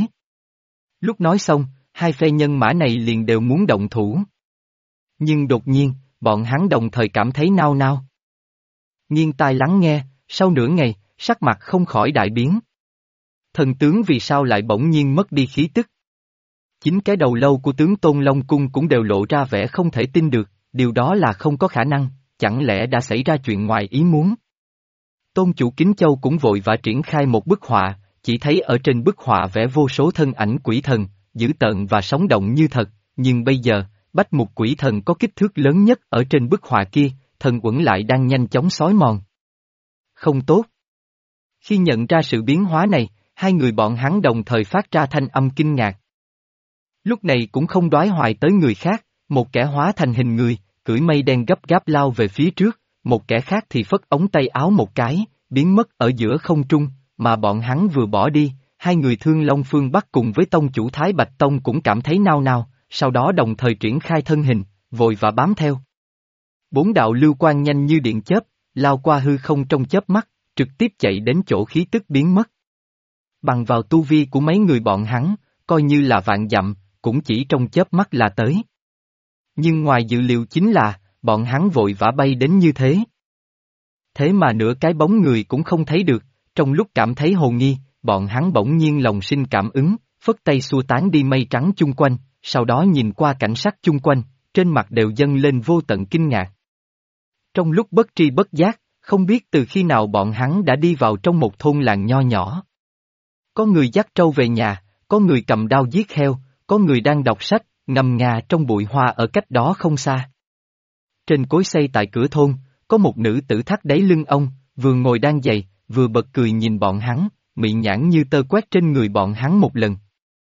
Lúc nói xong, hai phe nhân mã này liền đều muốn động thủ. Nhưng đột nhiên, bọn hắn đồng thời cảm thấy nao nao. Nghiêng tai lắng nghe, sau nửa ngày, sắc mặt không khỏi đại biến. Thần tướng vì sao lại bỗng nhiên mất đi khí tức? Chính cái đầu lâu của tướng Tôn Long Cung cũng đều lộ ra vẻ không thể tin được, điều đó là không có khả năng, chẳng lẽ đã xảy ra chuyện ngoài ý muốn? Tôn chủ Kính Châu cũng vội vã triển khai một bức họa, chỉ thấy ở trên bức họa vẽ vô số thân ảnh quỷ thần, dữ tợn và sống động như thật, nhưng bây giờ, bách mục quỷ thần có kích thước lớn nhất ở trên bức họa kia, thần uẩn lại đang nhanh chóng xói mòn. Không tốt. Khi nhận ra sự biến hóa này, hai người bọn hắn đồng thời phát ra thanh âm kinh ngạc. Lúc này cũng không đoái hoài tới người khác, một kẻ hóa thành hình người, cưỡi mây đen gấp gáp lao về phía trước, một kẻ khác thì phất ống tay áo một cái, biến mất ở giữa không trung, mà bọn hắn vừa bỏ đi, hai người Thương Long phương Bắc cùng với tông chủ Thái Bạch Tông cũng cảm thấy nao nao, sau đó đồng thời triển khai thân hình, vội và bám theo. Bốn đạo lưu quang nhanh như điện chớp, lao qua hư không trong chớp mắt, trực tiếp chạy đến chỗ khí tức biến mất. Bằng vào tu vi của mấy người bọn hắn, coi như là vạn dặm, cũng chỉ trong chớp mắt là tới. Nhưng ngoài dự liệu chính là, bọn hắn vội vã bay đến như thế. Thế mà nửa cái bóng người cũng không thấy được, trong lúc cảm thấy hồ nghi, bọn hắn bỗng nhiên lòng sinh cảm ứng, phất tay xua tán đi mây trắng chung quanh, sau đó nhìn qua cảnh sắc chung quanh, trên mặt đều dâng lên vô tận kinh ngạc. Trong lúc bất tri bất giác, không biết từ khi nào bọn hắn đã đi vào trong một thôn làng nho nhỏ. Có người dắt trâu về nhà, có người cầm đao giết heo, có người đang đọc sách, ngâm nga trong bụi hoa ở cách đó không xa. Trên cối xay tại cửa thôn, có một nữ tử thắt đáy lưng ông, vừa ngồi đang giày, vừa bật cười nhìn bọn hắn, mị nhãn như tơ quét trên người bọn hắn một lần.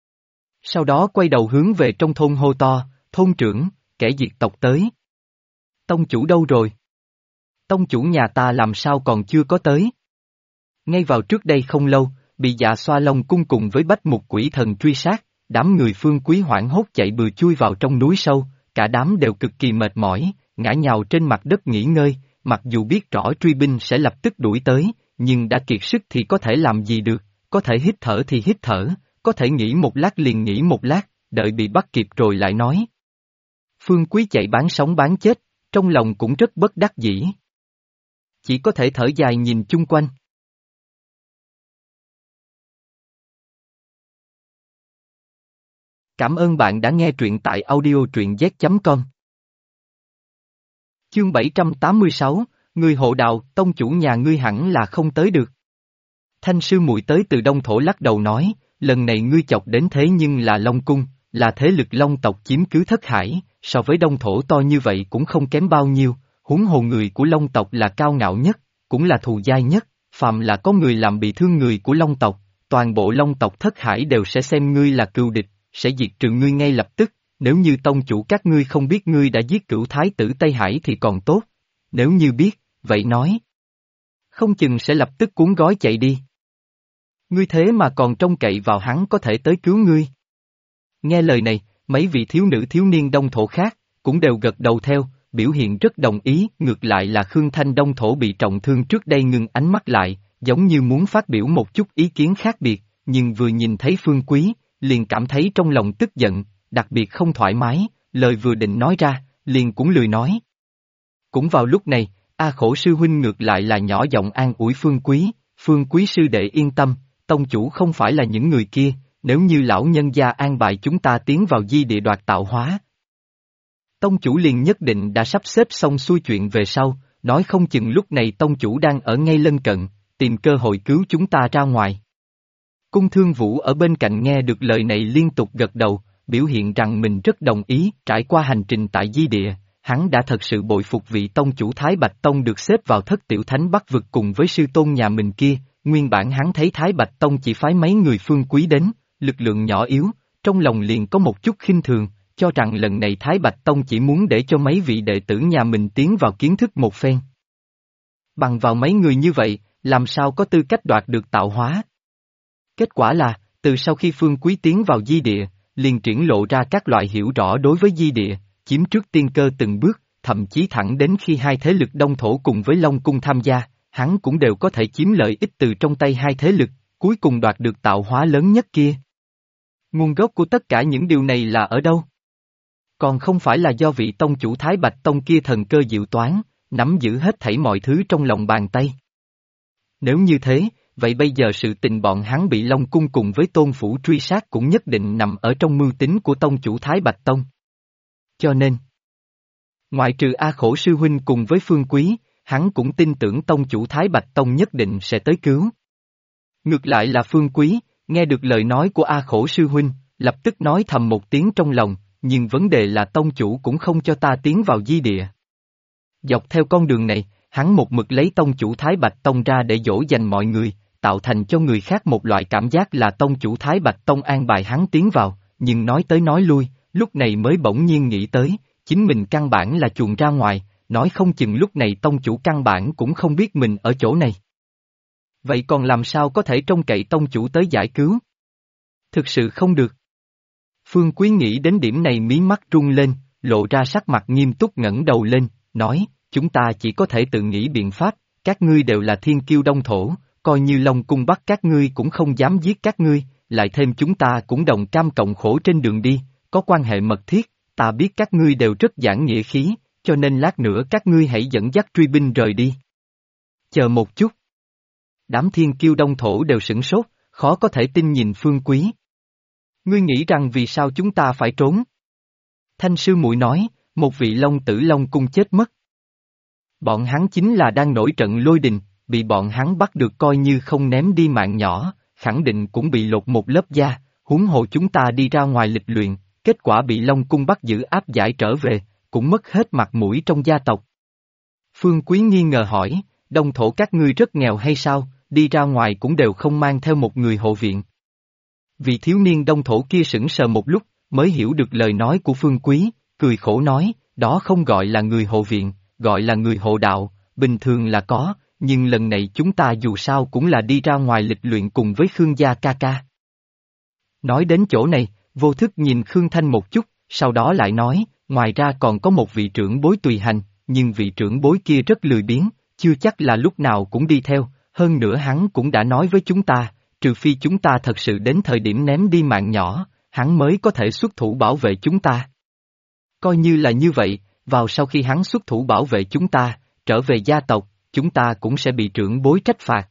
Sau đó quay đầu hướng về trong thôn hô to, thôn trưởng, kẻ diệt tộc tới. Tông chủ đâu rồi? Tông chủ nhà ta làm sao còn chưa có tới? Ngay vào trước đây không lâu, bị Dạ Xoa Long cung cùng với bách mục quỷ thần truy sát, đám người Phương Quý hoảng hốt chạy bừa chui vào trong núi sâu, cả đám đều cực kỳ mệt mỏi, ngã nhào trên mặt đất nghỉ ngơi, mặc dù biết rõ truy binh sẽ lập tức đuổi tới, nhưng đã kiệt sức thì có thể làm gì được, có thể hít thở thì hít thở, có thể nghỉ một lát liền nghỉ một lát, đợi bị bắt kịp rồi lại nói. Phương Quý chạy bán sống bán chết, trong lòng cũng rất bất đắc dĩ. Chỉ có thể thở dài nhìn chung quanh. Cảm ơn bạn đã nghe truyện tại audio truyện z.com. Chương 786, người hộ đạo, tông chủ nhà ngươi hẳn là không tới được. Thanh sư muội tới từ Đông Thổ lắc đầu nói, lần này ngươi chọc đến thế nhưng là Long Cung, là thế lực Long tộc chiếm cứ Thất Hải, so với Đông Thổ to như vậy cũng không kém bao nhiêu, huống hồ người của Long tộc là cao ngạo nhất, cũng là thù dai nhất, phàm là có người làm bị thương người của Long tộc, toàn bộ Long tộc Thất Hải đều sẽ xem ngươi là cừu địch, sẽ diệt trừ ngươi ngay lập tức, nếu như tông chủ các ngươi không biết ngươi đã giết cửu thái tử Tây Hải thì còn tốt, nếu như biết, vậy nói. Không chừng sẽ lập tức cuốn gói chạy đi. Ngươi thế mà còn trông cậy vào hắn có thể tới cứu ngươi. Nghe lời này, mấy vị thiếu nữ thiếu niên Đông Thổ khác, cũng đều gật đầu theo, biểu hiện rất đồng ý, ngược lại là Khương Thanh Đông Thổ bị trọng thương trước đây ngừng ánh mắt lại, giống như muốn phát biểu một chút ý kiến khác biệt, nhưng vừa nhìn thấy Phương Quý, liền cảm thấy trong lòng tức giận, đặc biệt không thoải mái, lời vừa định nói ra, liền cũng lười nói. Cũng vào lúc này, A Khổ sư huynh ngược lại là nhỏ giọng an ủi Phương Quý sư đệ yên tâm, tông chủ không phải là những người kia, nếu như lão nhân gia an bài chúng ta tiến vào di địa đoạt tạo hóa. Tông chủ liền nhất định đã sắp xếp xong xuôi chuyện về sau, nói không chừng lúc này tông chủ đang ở ngay lân cận, tìm cơ hội cứu chúng ta ra ngoài. Cung Thương Vũ ở bên cạnh nghe được lời này liên tục gật đầu, biểu hiện rằng mình rất đồng ý, trải qua hành trình tại di địa, hắn đã thật sự bội phục vị tông chủ Thái Bạch Tông được xếp vào thất tiểu thánh Bắc vực cùng với sư tôn nhà mình kia, nguyên bản hắn thấy Thái Bạch Tông chỉ phái mấy người Phương Quý đến, lực lượng nhỏ yếu, trong lòng liền có một chút khinh thường, cho rằng lần này Thái Bạch Tông chỉ muốn để cho mấy vị đệ tử nhà mình tiến vào kiến thức một phen. Bằng vào mấy người như vậy, làm sao có tư cách đoạt được tạo hóa? Kết quả là, từ sau khi Phương Quý tiến vào di địa, liền triển lộ ra các loại hiểu rõ đối với di địa, chiếm trước tiên cơ từng bước, thậm chí thẳng đến khi hai thế lực Đông Thổ cùng với Long Cung tham gia, hắn cũng đều có thể chiếm lợi ích từ trong tay hai thế lực, cuối cùng đoạt được tạo hóa lớn nhất kia. Nguồn gốc của tất cả những điều này là ở đâu? Còn không phải là do vị tông chủ Thái Bạch Tông kia thần cơ diệu toán, nắm giữ hết thảy mọi thứ trong lòng bàn tay. Nếu như thế, vậy bây giờ sự tình bọn hắn bị Long Cung cùng với Tôn Phủ truy sát cũng nhất định nằm ở trong mưu tính của tông chủ Thái Bạch Tông. Cho nên, ngoại trừ A Khổ sư huynh cùng với Phương Quý, hắn cũng tin tưởng tông chủ Thái Bạch Tông nhất định sẽ tới cứu. Ngược lại là Phương Quý, nghe được lời nói của A Khổ sư huynh, lập tức nói thầm một tiếng trong lòng, nhưng vấn đề là tông chủ cũng không cho ta tiến vào di địa. Dọc theo con đường này, hắn một mực lấy tông chủ Thái Bạch Tông ra để dỗ dành mọi người, tạo thành cho người khác một loại cảm giác là tông chủ Thái Bạch Tông an bài hắn tiến vào, nhưng nói tới nói lui, lúc này mới bỗng nhiên nghĩ tới, chính mình căn bản là chuồn ra ngoài, nói không chừng lúc này tông chủ căn bản cũng không biết mình ở chỗ này. Vậy còn làm sao có thể trông cậy tông chủ tới giải cứu? Thực sự không được. Phương Quý nghĩ đến điểm này mí mắt rung lên, lộ ra sắc mặt nghiêm túc ngẩng đầu lên, nói, chúng ta chỉ có thể tự nghĩ biện pháp, các ngươi đều là thiên kiêu Đông Thổ, coi như Long Cung bắt các ngươi cũng không dám giết các ngươi, lại thêm chúng ta cũng đồng cam cộng khổ trên đường đi, có quan hệ mật thiết, ta biết các ngươi đều rất giảng nghĩa khí, cho nên lát nữa các ngươi hãy dẫn dắt truy binh rời đi. Chờ một chút. Đám thiên kiêu Đông Thổ đều sửng sốt, khó có thể tin nhìn Phương Quý. Ngươi nghĩ rằng vì sao chúng ta phải trốn? Thanh sư muội nói, một vị Long Tử Long Cung chết mất. Bọn hắn chính là đang nổi trận lôi đình, bị bọn hắn bắt được coi như không ném đi mạng nhỏ, khẳng định cũng bị lột một lớp da, huống hồ chúng ta đi ra ngoài lịch luyện, kết quả bị Long Cung bắt giữ áp giải trở về, cũng mất hết mặt mũi trong gia tộc. Phương Quý nghi ngờ hỏi, Đông Thổ các ngươi rất nghèo hay sao, đi ra ngoài cũng đều không mang theo một người hộ viện. Vị thiếu niên Đông Thổ kia sững sờ một lúc, mới hiểu được lời nói của Phương Quý, cười khổ nói, đó không gọi là người hộ viện, gọi là người hộ đạo, bình thường là có, nhưng lần này chúng ta dù sao cũng là đi ra ngoài lịch luyện cùng với Khương gia ca ca. Nói đến chỗ này, vô thức nhìn Khương Thanh một chút, sau đó lại nói, ngoài ra còn có một vị trưởng bối tùy hành, nhưng vị trưởng bối kia rất lười biếng, chưa chắc là lúc nào cũng đi theo, hơn nữa hắn cũng đã nói với chúng ta, trừ phi chúng ta thật sự đến thời điểm ném đi mạng nhỏ, hắn mới có thể xuất thủ bảo vệ chúng ta. Coi như là như vậy, vào sau khi hắn xuất thủ bảo vệ chúng ta, trở về gia tộc, chúng ta cũng sẽ bị trưởng bối trách phạt.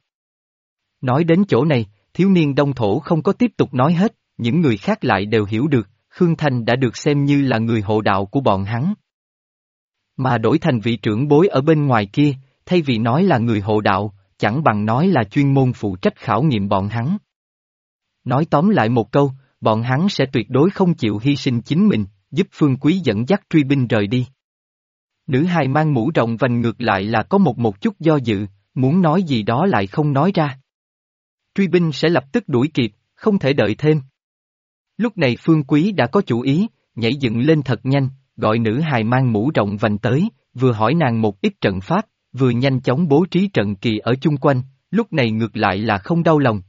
Nói đến chỗ này, thiếu niên đông thổ không có tiếp tục nói hết, những người khác lại đều hiểu được, Khương Thành đã được xem như là người hộ đạo của bọn hắn. Mà đổi thành vị trưởng bối ở bên ngoài kia, thay vì nói là người hộ đạo, chẳng bằng nói là chuyên môn phụ trách khảo nghiệm bọn hắn. Nói tóm lại một câu, bọn hắn sẽ tuyệt đối không chịu hy sinh chính mình, giúp Phương Quý dẫn dắt truy binh rời đi. Nữ hài mang mũ rộng vành ngược lại là có một chút do dự, muốn nói gì đó lại không nói ra. Truy binh sẽ lập tức đuổi kịp, không thể đợi thêm. Lúc này Phương Quý đã có chủ ý, nhảy dựng lên thật nhanh, gọi nữ hài mang mũ rộng vành tới, vừa hỏi nàng một ít trận pháp, vừa nhanh chóng bố trí trận kỳ ở chung quanh, lúc này ngược lại là không đau lòng.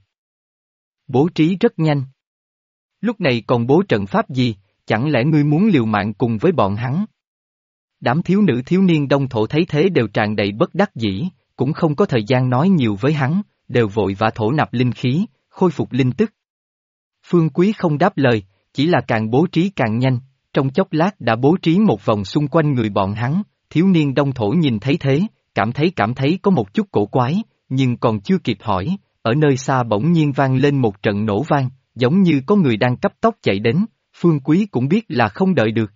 Bố trí rất nhanh. Lúc này còn bố trận pháp gì, chẳng lẽ ngươi muốn liều mạng cùng với bọn hắn? Đám thiếu nữ thiếu niên đông thổ thấy thế đều tràn đầy bất đắc dĩ, cũng không có thời gian nói nhiều với hắn, đều vội vã thổ nạp linh khí, khôi phục linh tức. Phương Quý không đáp lời, chỉ là càng bố trí càng nhanh, trong chốc lát đã bố trí một vòng xung quanh người bọn hắn, thiếu niên đông thổ nhìn thấy thế, cảm thấy có một chút cổ quái, nhưng còn chưa kịp hỏi, ở nơi xa bỗng nhiên vang lên một trận nổ vang, giống như có người đang cấp tốc chạy đến, Phương Quý cũng biết là không đợi được.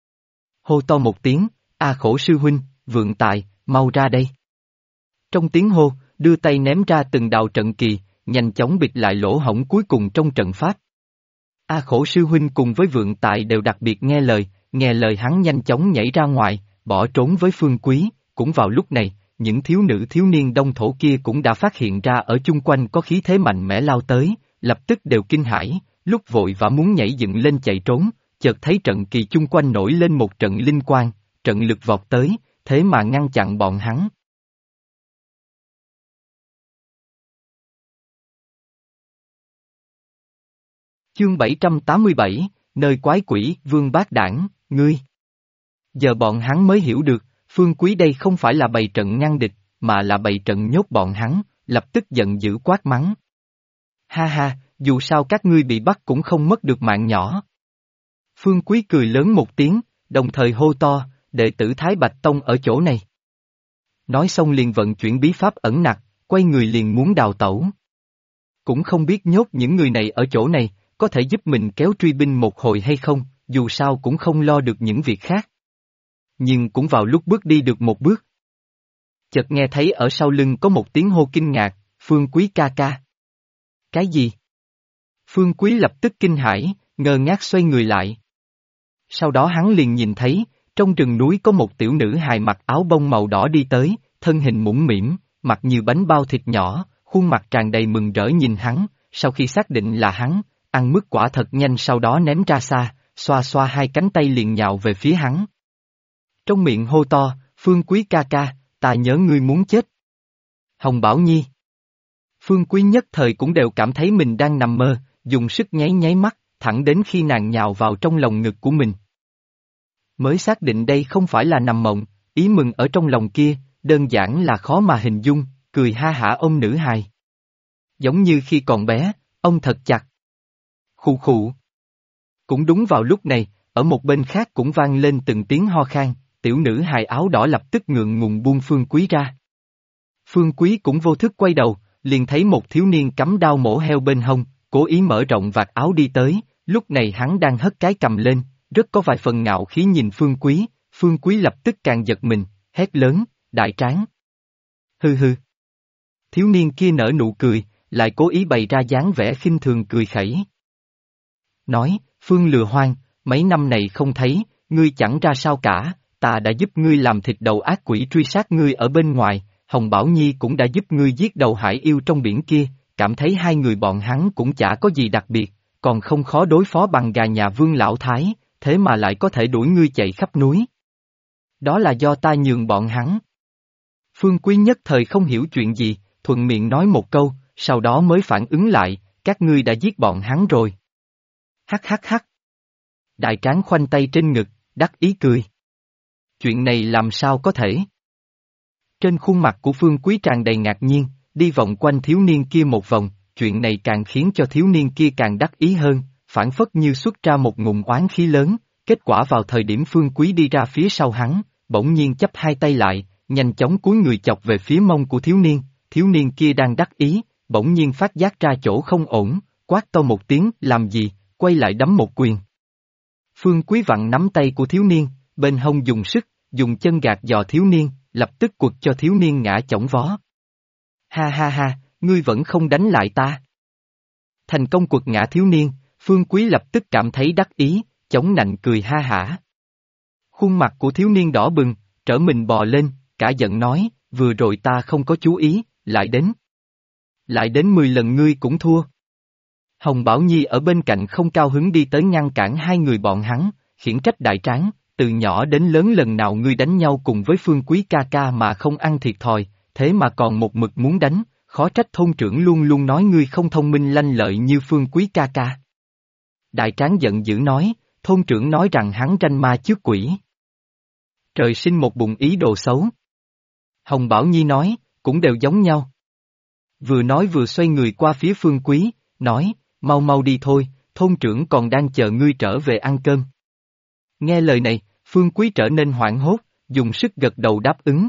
Hô to một tiếng, A Khổ sư huynh, Vượng Tài, mau ra đây. Trong tiếng hô, đưa tay ném ra từng đạo trận kỳ, nhanh chóng bịt lại lỗ hổng cuối cùng trong trận pháp. A Khổ sư huynh cùng với Vượng Tài đều đặc biệt nghe lời hắn nhanh chóng nhảy ra ngoài, bỏ trốn với Phương Quý, cũng vào lúc này, những thiếu nữ thiếu niên đông thổ kia cũng đã phát hiện ra ở chung quanh có khí thế mạnh mẽ lao tới, lập tức đều kinh hãi, lúc vội và muốn nhảy dựng lên chạy trốn, chợt thấy trận kỳ chung quanh nổi lên một trận linh quang, trận lực vọt tới, thế mà ngăn chặn bọn hắn. Chương 787, nơi quái quỷ, Vương Bát Đản, ngươi. Giờ bọn hắn mới hiểu được, Phương Quý đây không phải là bày trận ngăn địch, mà là bày trận nhốt bọn hắn, lập tức giận dữ quát mắng. Ha ha, dù sao các ngươi bị bắt cũng không mất được mạng nhỏ. Phương Quý cười lớn một tiếng, đồng thời hô to, đệ tử Thái Bạch Tông ở chỗ này. Nói xong liền vận chuyển bí pháp ẩn nặc, quay người liền muốn đào tẩu. Cũng không biết nhốt những người này ở chỗ này, có thể giúp mình kéo truy binh một hồi hay không, dù sao cũng không lo được những việc khác. Nhưng cũng vào lúc bước đi được một bước. Chợt nghe thấy ở sau lưng có một tiếng hô kinh ngạc, Phương Quý ca ca. Cái gì? Phương Quý lập tức kinh hãi, ngơ ngác xoay người lại. Sau đó hắn liền nhìn thấy, trong rừng núi có một tiểu nữ hài mặc áo bông màu đỏ đi tới, thân hình mũm mĩm, mặt như bánh bao thịt nhỏ, khuôn mặt tràn đầy mừng rỡ nhìn hắn, sau khi xác định là hắn, ăn mứt quả thật nhanh sau đó ném ra xa, xoa xoa hai cánh tay liền nhào về phía hắn. Trong miệng hô to, Phương Quý ca ca, ta nhớ ngươi muốn chết. Hồng Bảo Nhi. Phương Quý nhất thời cũng đều cảm thấy mình đang nằm mơ, dùng sức nháy nháy mắt, thẳng đến khi nàng nhào vào trong lòng ngực của mình. Mới xác định đây không phải là nằm mộng, ý mừng ở trong lòng kia, đơn giản là khó mà hình dung, cười ha hả ôm nữ hài. Giống như khi còn bé, ôm thật chặt. Khụ khụ. Cũng đúng vào lúc này, ở một bên khác cũng vang lên từng tiếng ho khan, tiểu nữ hài áo đỏ lập tức ngượng ngùng buông Phương Quý ra. Phương Quý cũng vô thức quay đầu, liền thấy một thiếu niên cắm đao mổ heo bên hông, cố ý mở rộng vạt áo đi tới, lúc này hắn đang hất cái cầm lên, rất có vài phần ngạo khí nhìn Phương Quý lập tức càng giật mình, hét lớn, đại tráng. Hừ hừ. Thiếu niên kia nở nụ cười, lại cố ý bày ra dáng vẻ khinh thường cười khẩy. Nói, Phương lừa hoang, mấy năm này không thấy, ngươi chẳng ra sao cả, ta đã giúp ngươi làm thịt đầu ác quỷ truy sát ngươi ở bên ngoài, Hồng Bảo Nhi cũng đã giúp ngươi giết đầu hải yêu trong biển kia, cảm thấy hai người bọn hắn cũng chả có gì đặc biệt, còn không khó đối phó bằng gà nhà Vương Lão Thái, thế mà lại có thể đuổi ngươi chạy khắp núi. Đó là do ta nhường bọn hắn. Phương Quý nhất thời không hiểu chuyện gì, thuận miệng nói một câu, sau đó mới phản ứng lại, các ngươi đã giết bọn hắn rồi. Hắc hắc hắc. Đại tráng khoanh tay trên ngực, đắc ý cười. Chuyện này làm sao có thể? Trên khuôn mặt của Phương Quý tràn đầy ngạc nhiên, đi vòng quanh thiếu niên kia một vòng, chuyện này càng khiến cho thiếu niên kia càng đắc ý hơn, phản phất như xuất ra một ngụm oán khí lớn, kết quả vào thời điểm Phương Quý đi ra phía sau hắn, bỗng nhiên chắp hai tay lại, nhanh chóng cúi người chọc về phía mông của thiếu niên kia đang đắc ý, bỗng nhiên phát giác ra chỗ không ổn, quát to một tiếng, làm gì, quay lại đấm một quyền. Phương Quý vặn nắm tay của thiếu niên, bên hông dùng sức, dùng chân gạt giò thiếu niên, lập tức quật cho thiếu niên ngã chổng vó. Ha ha ha, ngươi vẫn không đánh lại ta. Thành công quật ngã thiếu niên, Phương Quý lập tức cảm thấy đắc ý, chống nạnh cười ha hả. Khuôn mặt của thiếu niên đỏ bừng, trở mình bò lên, cả giận nói, vừa rồi ta không có chú ý, lại đến 10 lần ngươi cũng thua. Hồng Bảo Nhi ở bên cạnh không cao hứng đi tới ngăn cản hai người bọn hắn, khiển trách đại tráng, từ nhỏ đến lớn lần nào ngươi đánh nhau cùng với Phương Quý ca ca mà không ăn thiệt thòi, thế mà còn một mực muốn đánh, khó trách thôn trưởng luôn luôn nói ngươi không thông minh lanh lợi như Phương Quý ca ca. Đại tráng giận dữ nói, thôn trưởng nói rằng hắn ranh ma trước quỷ. Trời sinh một bụng ý đồ xấu. Hồng Bảo Nhi nói, cũng đều giống nhau. Vừa nói vừa xoay người qua phía Phương Quý, nói, mau mau đi thôi, thôn trưởng còn đang chờ ngươi trở về ăn cơm. Nghe lời này, Phương Quý trở nên hoảng hốt, dùng sức gật đầu đáp ứng.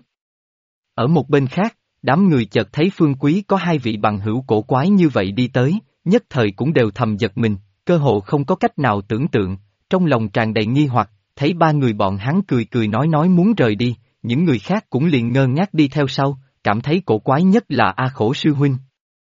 Ở một bên khác, đám người chợt thấy Phương Quý có hai vị bằng hữu cổ quái như vậy đi tới, nhất thời cũng đều thầm giật mình, cơ hồ không có cách nào tưởng tượng, trong lòng tràn đầy nghi hoặc, thấy ba người bọn hắn cười cười nói muốn rời đi, những người khác cũng liền ngơ ngác đi theo sau, cảm thấy cổ quái nhất là A Khổ sư huynh.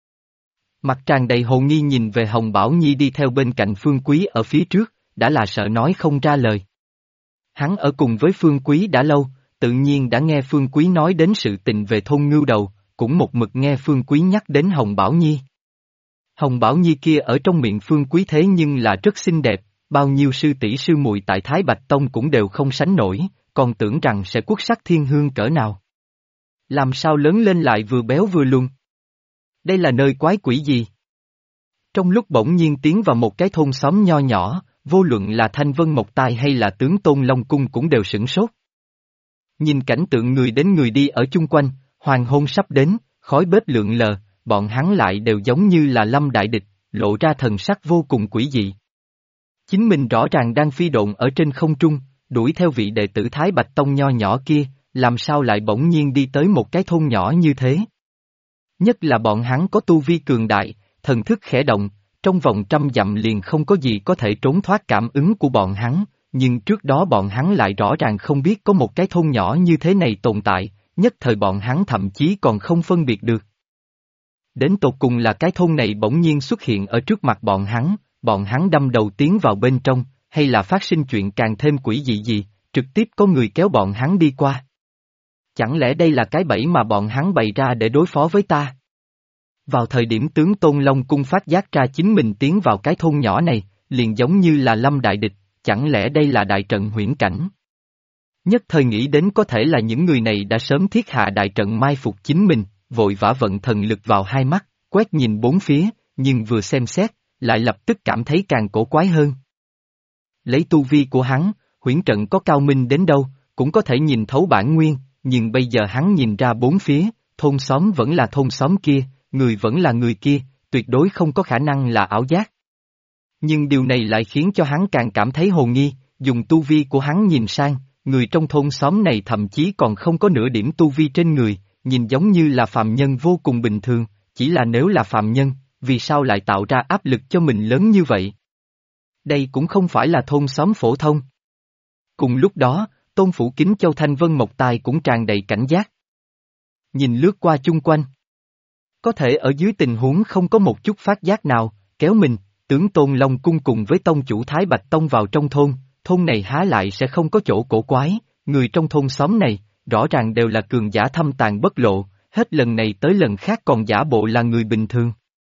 Mặt tràn đầy hồ nghi nhìn về Hồng Bảo Nhi đi theo bên cạnh Phương Quý ở phía trước, đã là sợ nói không ra lời. Hắn ở cùng với Phương Quý đã lâu, tự nhiên đã nghe Phương Quý nói đến sự tình về thôn Ngưu Đầu, cũng một mực nghe Phương Quý nhắc đến Hồng Bảo Nhi. Hồng Bảo Nhi kia ở trong miệng Phương Quý thế nhưng là rất xinh đẹp, bao nhiêu sư tỷ sư muội tại Thái Bạch Tông cũng đều không sánh nổi, còn tưởng rằng sẽ quốc sắc thiên hương cỡ nào. Làm sao lớn lên lại vừa béo vừa lùn? Đây là nơi quái quỷ gì? Trong lúc bỗng nhiên tiến vào một cái thôn xóm nho nhỏ, vô luận là Thanh Vân Mộc Tài hay là tướng Tôn Long Cung cũng đều sửng sốt. Nhìn cảnh tượng người đến người đi ở chung quanh, hoàng hôn sắp đến, khói bếp lượn lờ, bọn hắn lại đều giống như là lâm đại địch, lộ ra thần sắc vô cùng quỷ dị. Chính mình rõ ràng đang phi độn ở trên không trung, đuổi theo vị đệ tử Thái Bạch Tông nho nhỏ kia, làm sao lại bỗng nhiên đi tới một cái thôn nhỏ như thế? Nhất là bọn hắn có tu vi cường đại, thần thức khẽ động, trong vòng 100 dặm liền không có gì có thể trốn thoát cảm ứng của bọn hắn, nhưng trước đó bọn hắn lại rõ ràng không biết có một cái thôn nhỏ như thế này tồn tại, nhất thời bọn hắn thậm chí còn không phân biệt được. Đến tột cùng là cái thôn này bỗng nhiên xuất hiện ở trước mặt bọn hắn đâm đầu tiến vào bên trong, hay là phát sinh chuyện càng thêm quỷ dị gì, trực tiếp có người kéo bọn hắn đi qua. Chẳng lẽ đây là cái bẫy mà bọn hắn bày ra để đối phó với ta? Vào thời điểm tướng Tôn Long Cung phát giác ra chính mình tiến vào cái thôn nhỏ này, liền giống như là lâm đại địch, chẳng lẽ đây là đại trận huyễn cảnh? Nhất thời nghĩ đến có thể là những người này đã sớm thiết hạ đại trận mai phục chính mình, vội vã vận thần lực vào hai mắt, quét nhìn bốn phía, nhưng vừa xem xét, lại lập tức cảm thấy càng cổ quái hơn. Lấy tu vi của hắn, huyễn trận có cao minh đến đâu, cũng có thể nhìn thấu bản nguyên, nhưng bây giờ hắn nhìn ra bốn phía, thôn xóm vẫn là thôn xóm kia, người vẫn là người kia, tuyệt đối không có khả năng là ảo giác. Nhưng điều này lại khiến cho hắn càng cảm thấy hồ nghi, dùng tu vi của hắn nhìn sang, người trong thôn xóm này thậm chí còn không có nửa điểm tu vi trên người, nhìn giống như là phàm nhân vô cùng bình thường, chỉ là nếu là phàm nhân, vì sao lại tạo ra áp lực cho mình lớn như vậy? Đây cũng không phải là thôn xóm phổ thông. Cùng lúc đó, Tôn Phủ Kính Châu Thanh Vân Mộc Tài cũng tràn đầy cảnh giác. Nhìn lướt qua chung quanh. Có thể ở dưới tình huống không có một chút phát giác nào, kéo mình, tướng Tôn Long Cung cùng với tông chủ Thái Bạch Tông vào trong thôn này há lại sẽ không có chỗ cổ quái, người trong thôn xóm này, rõ ràng đều là cường giả thâm tàn bất lộ, hết lần này tới lần khác còn giả bộ là người bình thường.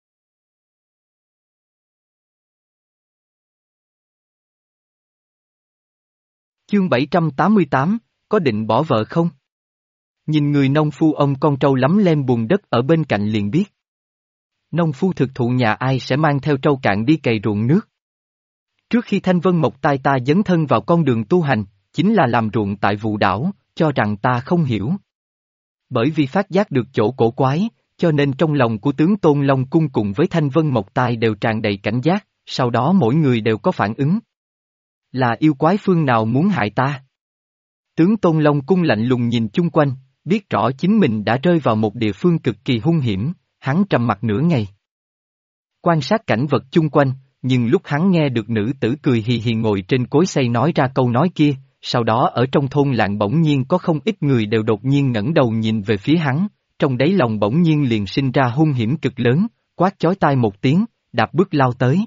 Chương 788, có định bỏ vợ không? Nhìn người nông phu ông con trâu lắm lem bùn đất ở bên cạnh liền biết. Nông phu thực thụ nhà ai sẽ mang theo trâu cạn đi cày ruộng nước. Trước khi Thanh Vân Mộc Tai ta dấn thân vào con đường tu hành, chính là làm ruộng tại Vũ Đảo, cho rằng ta không hiểu. Bởi vì phát giác được chỗ cổ quái, cho nên trong lòng của tướng Tôn Long Cung cùng với Thanh Vân Mộc Tai đều tràn đầy cảnh giác, sau đó mỗi người đều có phản ứng. Là yêu quái phương nào muốn hại ta? Tướng Tôn Long Cung lạnh lùng nhìn chung quanh, biết rõ chính mình đã rơi vào một địa phương cực kỳ hung hiểm, hắn trầm mặc nửa ngày. Quan sát cảnh vật chung quanh, nhưng lúc hắn nghe được nữ tử cười hì hì ngồi trên cối xay nói ra câu nói kia, sau đó ở trong thôn làng bỗng nhiên có không ít người đều đột nhiên ngẩng đầu nhìn về phía hắn, trong đáy lòng bỗng nhiên liền sinh ra hung hiểm cực lớn, quát chói tai một tiếng, đạp bước lao tới.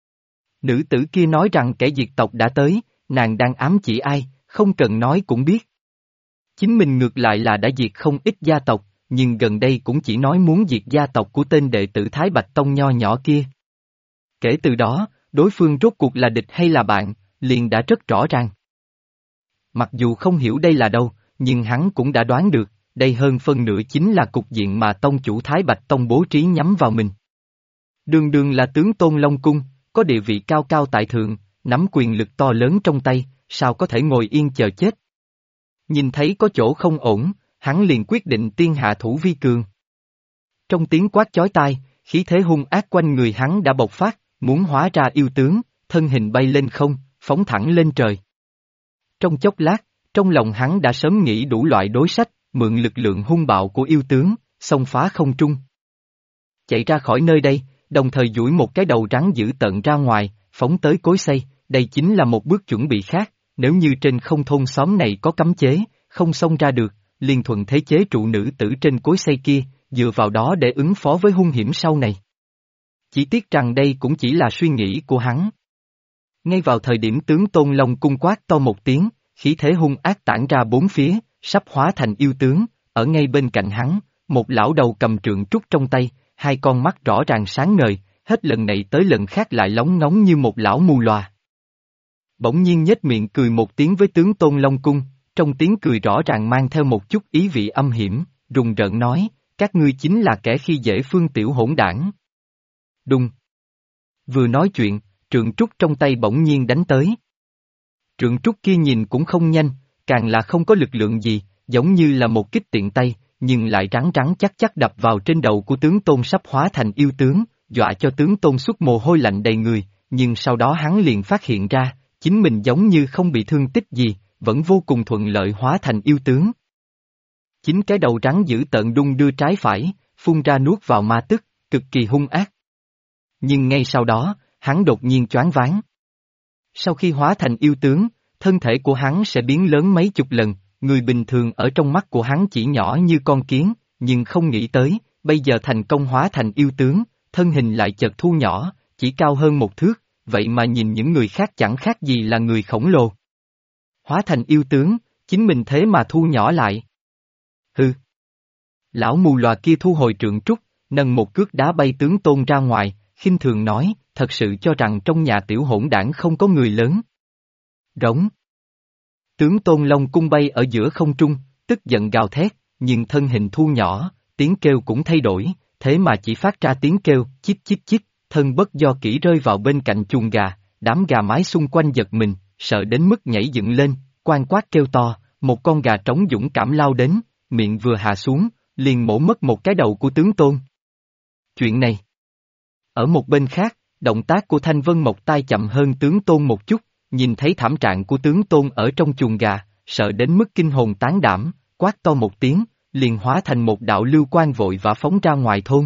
Nữ tử kia nói rằng kẻ diệt tộc đã tới, nàng đang ám chỉ ai, không cần nói cũng biết. Chính mình ngược lại là đã diệt không ít gia tộc, nhưng gần đây cũng chỉ nói muốn diệt gia tộc của tên đệ tử Thái Bạch Tông nho nhỏ kia. Kể từ đó, đối phương rốt cuộc là địch hay là bạn, liền đã rất rõ ràng. Mặc dù không hiểu đây là đâu, nhưng hắn cũng đã đoán được, đây hơn phân nửa chính là cục diện mà tông chủ Thái Bạch Tông bố trí nhắm vào mình. Đường đường là tướng Tôn Long Cung, có địa vị cao cao tại thượng, nắm quyền lực to lớn trong tay, sao có thể ngồi yên chờ chết. Nhìn thấy có chỗ không ổn, hắn liền quyết định tiên hạ thủ vi cường. Trong tiếng quát chói tai, khí thế hung ác quanh người hắn đã bộc phát, muốn hóa ra yêu tướng, thân hình bay lên không, phóng thẳng lên trời. Trong chốc lát, trong lòng hắn đã sớm nghĩ đủ loại đối sách, mượn lực lượng hung bạo của yêu tướng, xông phá không trung. Chạy ra khỏi nơi đây, đồng thời duỗi một cái đầu rắn dữ tợn ra ngoài, phóng tới cối xay, đây chính là một bước chuẩn bị khác, nếu như trên không thôn xóm này có cấm chế, không xông ra được, liền thuận thế chế trụ nữ tử trên cối xay kia, dựa vào đó để ứng phó với hung hiểm sau này. Chỉ tiếc rằng đây cũng chỉ là suy nghĩ của hắn. Ngay vào thời điểm tướng Tôn Long Cung quát to một tiếng, khí thế hung ác tản ra bốn phía, sắp hóa thành yêu tướng, ở ngay bên cạnh hắn, một lão đầu cầm trượng trúc trong tay, hai con mắt rõ ràng sáng ngời, hết lần này tới lần khác lại lóng ngóng như một lão mù lòa. Bỗng nhiên nhếch miệng cười một tiếng với tướng Tôn Long Cung, trong tiếng cười rõ ràng mang theo một chút ý vị âm hiểm, rùng rợn nói, các ngươi chính là kẻ khi dễ Phương tiểu hỗn đảng. Đùng. Vừa nói chuyện, trượng trúc trong tay bỗng nhiên đánh tới. Trượng trúc kia nhìn cũng không nhanh, càng là không có lực lượng gì, giống như là một kích tiện tay, nhưng lại rắn rắn chắc chắc đập vào trên đầu của tướng Tôn sắp hóa thành yêu tướng, dọa cho tướng Tôn xuất mồ hôi lạnh đầy người, nhưng sau đó hắn liền phát hiện ra, chính mình giống như không bị thương tích gì, vẫn vô cùng thuận lợi hóa thành yêu tướng. Chính cái đầu rắn dữ tợn đung đưa trái phải, phun ra nuốt vào ma tức, cực kỳ hung ác. Nhưng ngay sau đó, hắn đột nhiên choáng váng. Sau khi hóa thành yêu tướng, thân thể của hắn sẽ biến lớn mấy chục lần, người bình thường ở trong mắt của hắn chỉ nhỏ như con kiến, nhưng không nghĩ tới, bây giờ thành công hóa thành yêu tướng, thân hình lại chợt thu nhỏ, chỉ cao hơn một thước, vậy mà nhìn những người khác chẳng khác gì là người khổng lồ. Hóa thành yêu tướng, chính mình thế mà thu nhỏ lại. Hừ. Lão mù lòa kia thu hồi trượng trúc, nâng một cước đá bay tướng Tôn ra ngoài, khinh thường nói, thật sự cho rằng trong nhà tiểu hỗn đảng không có người lớn. Rống. Tướng Tôn Long Cung bay ở giữa không trung, tức giận gào thét, nhưng thân hình thu nhỏ, tiếng kêu cũng thay đổi, thế mà chỉ phát ra tiếng kêu, chít chít chít, thân bất do kỹ rơi vào bên cạnh chuồng gà, đám gà mái xung quanh giật mình, sợ đến mức nhảy dựng lên, quan quát kêu to, một con gà trống dũng cảm lao đến, miệng vừa hạ xuống, liền mổ mất một cái đầu của tướng Tôn. Chuyện này. Ở một bên khác, động tác của Thanh Vân Mộc Tai chậm hơn tướng Tôn một chút, nhìn thấy thảm trạng của tướng Tôn ở trong chuồng gà, sợ đến mức kinh hồn tán đảm, quát to một tiếng, liền hóa thành một đạo lưu quang vội vã phóng ra ngoài thôn.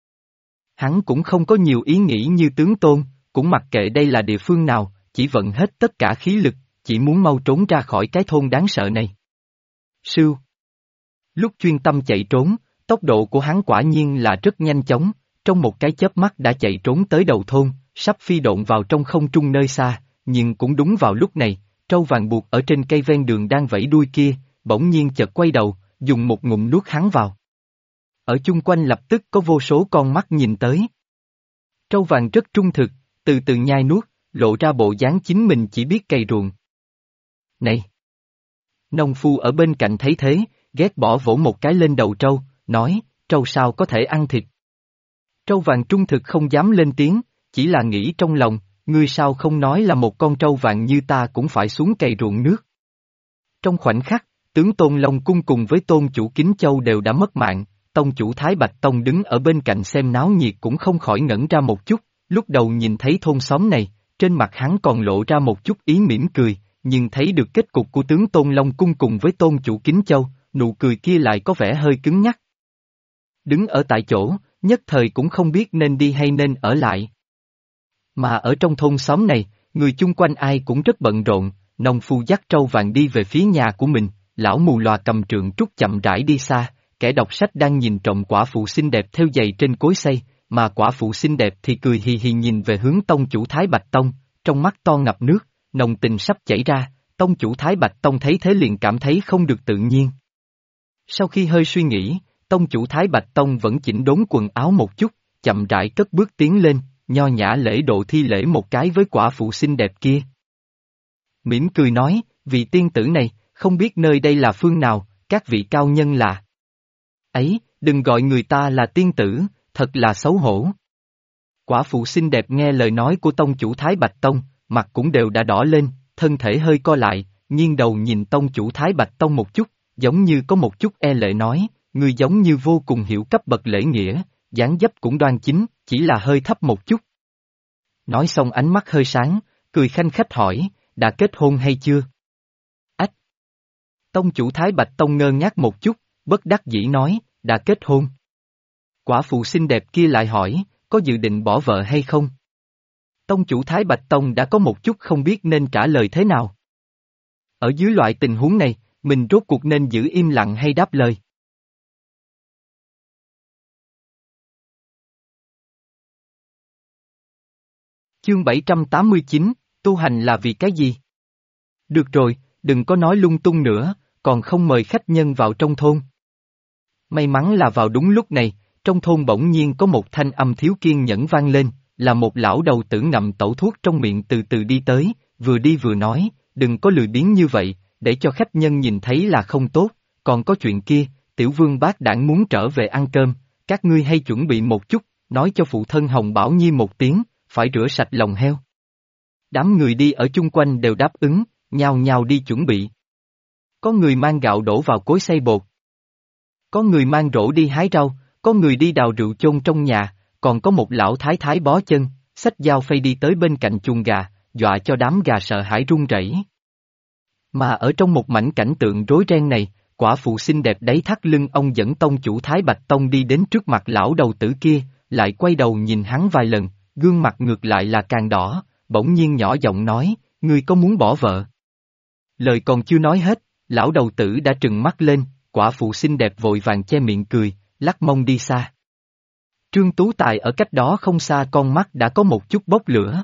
Hắn cũng không có nhiều ý nghĩ như tướng Tôn, cũng mặc kệ đây là địa phương nào, chỉ vận hết tất cả khí lực, chỉ muốn mau trốn ra khỏi cái thôn đáng sợ này. Sưu. Lúc chuyên tâm chạy trốn, tốc độ của hắn quả nhiên là rất nhanh chóng, trong một cái chớp mắt đã chạy trốn tới đầu thôn, sắp phi độn vào trong không trung nơi xa, nhưng cũng đúng vào lúc này, trâu vàng buộc ở trên cây ven đường đang vẫy đuôi kia, bỗng nhiên chợt quay đầu, dùng một ngụm nuốt hắn vào. Ở chung quanh lập tức có vô số con mắt nhìn tới. Trâu vàng rất trung thực, từ từ nhai nuốt, lộ ra bộ dáng chính mình chỉ biết cày ruộng. Này! Nông phu ở bên cạnh thấy thế, ghét bỏ vỗ một cái lên đầu trâu, nói, trâu sao có thể ăn thịt. Trâu vàng trung thực không dám lên tiếng, chỉ là nghĩ trong lòng, ngươi sao không nói là một con trâu vàng như ta cũng phải xuống cày ruộng nước. Trong khoảnh khắc, tướng Tôn Long Cung cùng với Tôn chủ Kính Châu đều đã mất mạng, tông chủ Thái Bạch Tông đứng ở bên cạnh xem náo nhiệt cũng không khỏi ngẩn ra một chút, lúc đầu nhìn thấy thôn xóm này, trên mặt hắn còn lộ ra một chút ý mỉm cười, nhưng thấy được kết cục của tướng Tôn Long Cung cùng với Tôn chủ Kính Châu, nụ cười kia lại có vẻ hơi cứng nhắc. Đứng ở tại chỗ, nhất thời cũng không biết nên đi hay nên ở lại. Mà ở trong thôn xóm này, người chung quanh ai cũng rất bận rộn, nông phu dắt trâu vàng đi về phía nhà của mình, lão mù lòa cầm trượng trúc chậm rãi đi xa, kẻ đọc sách đang nhìn trộm quả phụ xinh đẹp theo giày trên cối xay, mà quả phụ xinh đẹp thì cười hì hì nhìn về hướng tông chủ Thái Bạch Tông, trong mắt to ngập nước, nồng tình sắp chảy ra, tông chủ Thái Bạch Tông thấy thế liền cảm thấy không được tự nhiên. Sau khi hơi suy nghĩ, tông chủ Thái Bạch Tông vẫn chỉnh đốn quần áo một chút, chậm rãi cất bước tiến lên, nho nhã lễ độ thi lễ một cái với quả phụ xinh đẹp kia. Mỉm cười nói, vị tiên tử này, không biết nơi đây là phương nào, các vị cao nhân là. Ấy, đừng gọi người ta là tiên tử, thật là xấu hổ. Quả phụ xinh đẹp nghe lời nói của tông chủ Thái Bạch Tông, mặt cũng đều đã đỏ lên, thân thể hơi co lại, nghiêng đầu nhìn tông chủ Thái Bạch Tông một chút, giống như có một chút e lệ nói, người giống như vô cùng hiểu cấp bậc lễ nghĩa, dáng dấp cũng đoan chính, chỉ là hơi thấp một chút. Nói xong ánh mắt hơi sáng, cười khanh khách hỏi, đã kết hôn hay chưa? Ách! Tông chủ Thái Bạch Tông ngơ ngác một chút, bất đắc dĩ nói, đã kết hôn. Quả phụ xinh đẹp kia lại hỏi, có dự định bỏ vợ hay không? Tông chủ Thái Bạch Tông đã có một chút không biết nên trả lời thế nào. Ở dưới loại tình huống này, mình rốt cuộc nên giữ im lặng hay đáp lời? Chương 789, tu hành là vì cái gì? Được rồi, đừng có nói lung tung nữa, còn không mời khách nhân vào trong thôn. May mắn là vào đúng lúc này, trong thôn bỗng nhiên có một thanh âm thiếu kiên nhẫn vang lên, là một lão đầu tử ngậm tẩu thuốc trong miệng từ từ đi tới, vừa đi vừa nói, đừng có lười biếng như vậy, để cho khách nhân nhìn thấy là không tốt, còn có chuyện kia, tiểu vương bác đảng muốn trở về ăn cơm, các ngươi hay chuẩn bị một chút, nói cho phụ thân Hồng Bảo Nhi một tiếng, phải rửa sạch lòng heo. Đám người đi ở chung quanh đều đáp ứng, nhao nhao đi chuẩn bị. Có người mang gạo đổ vào cối xay bột. Có người mang rổ đi hái rau, có người đi đào rượu chôn trong nhà, còn có một lão thái thái bó chân, xách dao phay đi tới bên cạnh chuồng gà, dọa cho đám gà sợ hãi run rẩy. Mà ở trong một mảnh cảnh tượng rối ren này, quả phụ xinh đẹp đáy thắt lưng ông dẫn tông chủ Thái Bạch Tông đi đến trước mặt lão đầu tử kia, lại quay đầu nhìn hắn vài lần, gương mặt ngược lại là càng đỏ, bỗng nhiên nhỏ giọng nói, ngươi có muốn bỏ vợ? Lời còn chưa nói hết, lão đầu tử đã trừng mắt lên, quả phụ xinh đẹp vội vàng che miệng cười, lắc mông đi xa. Trương Tú Tài ở cách đó không xa con mắt đã có một chút bốc lửa.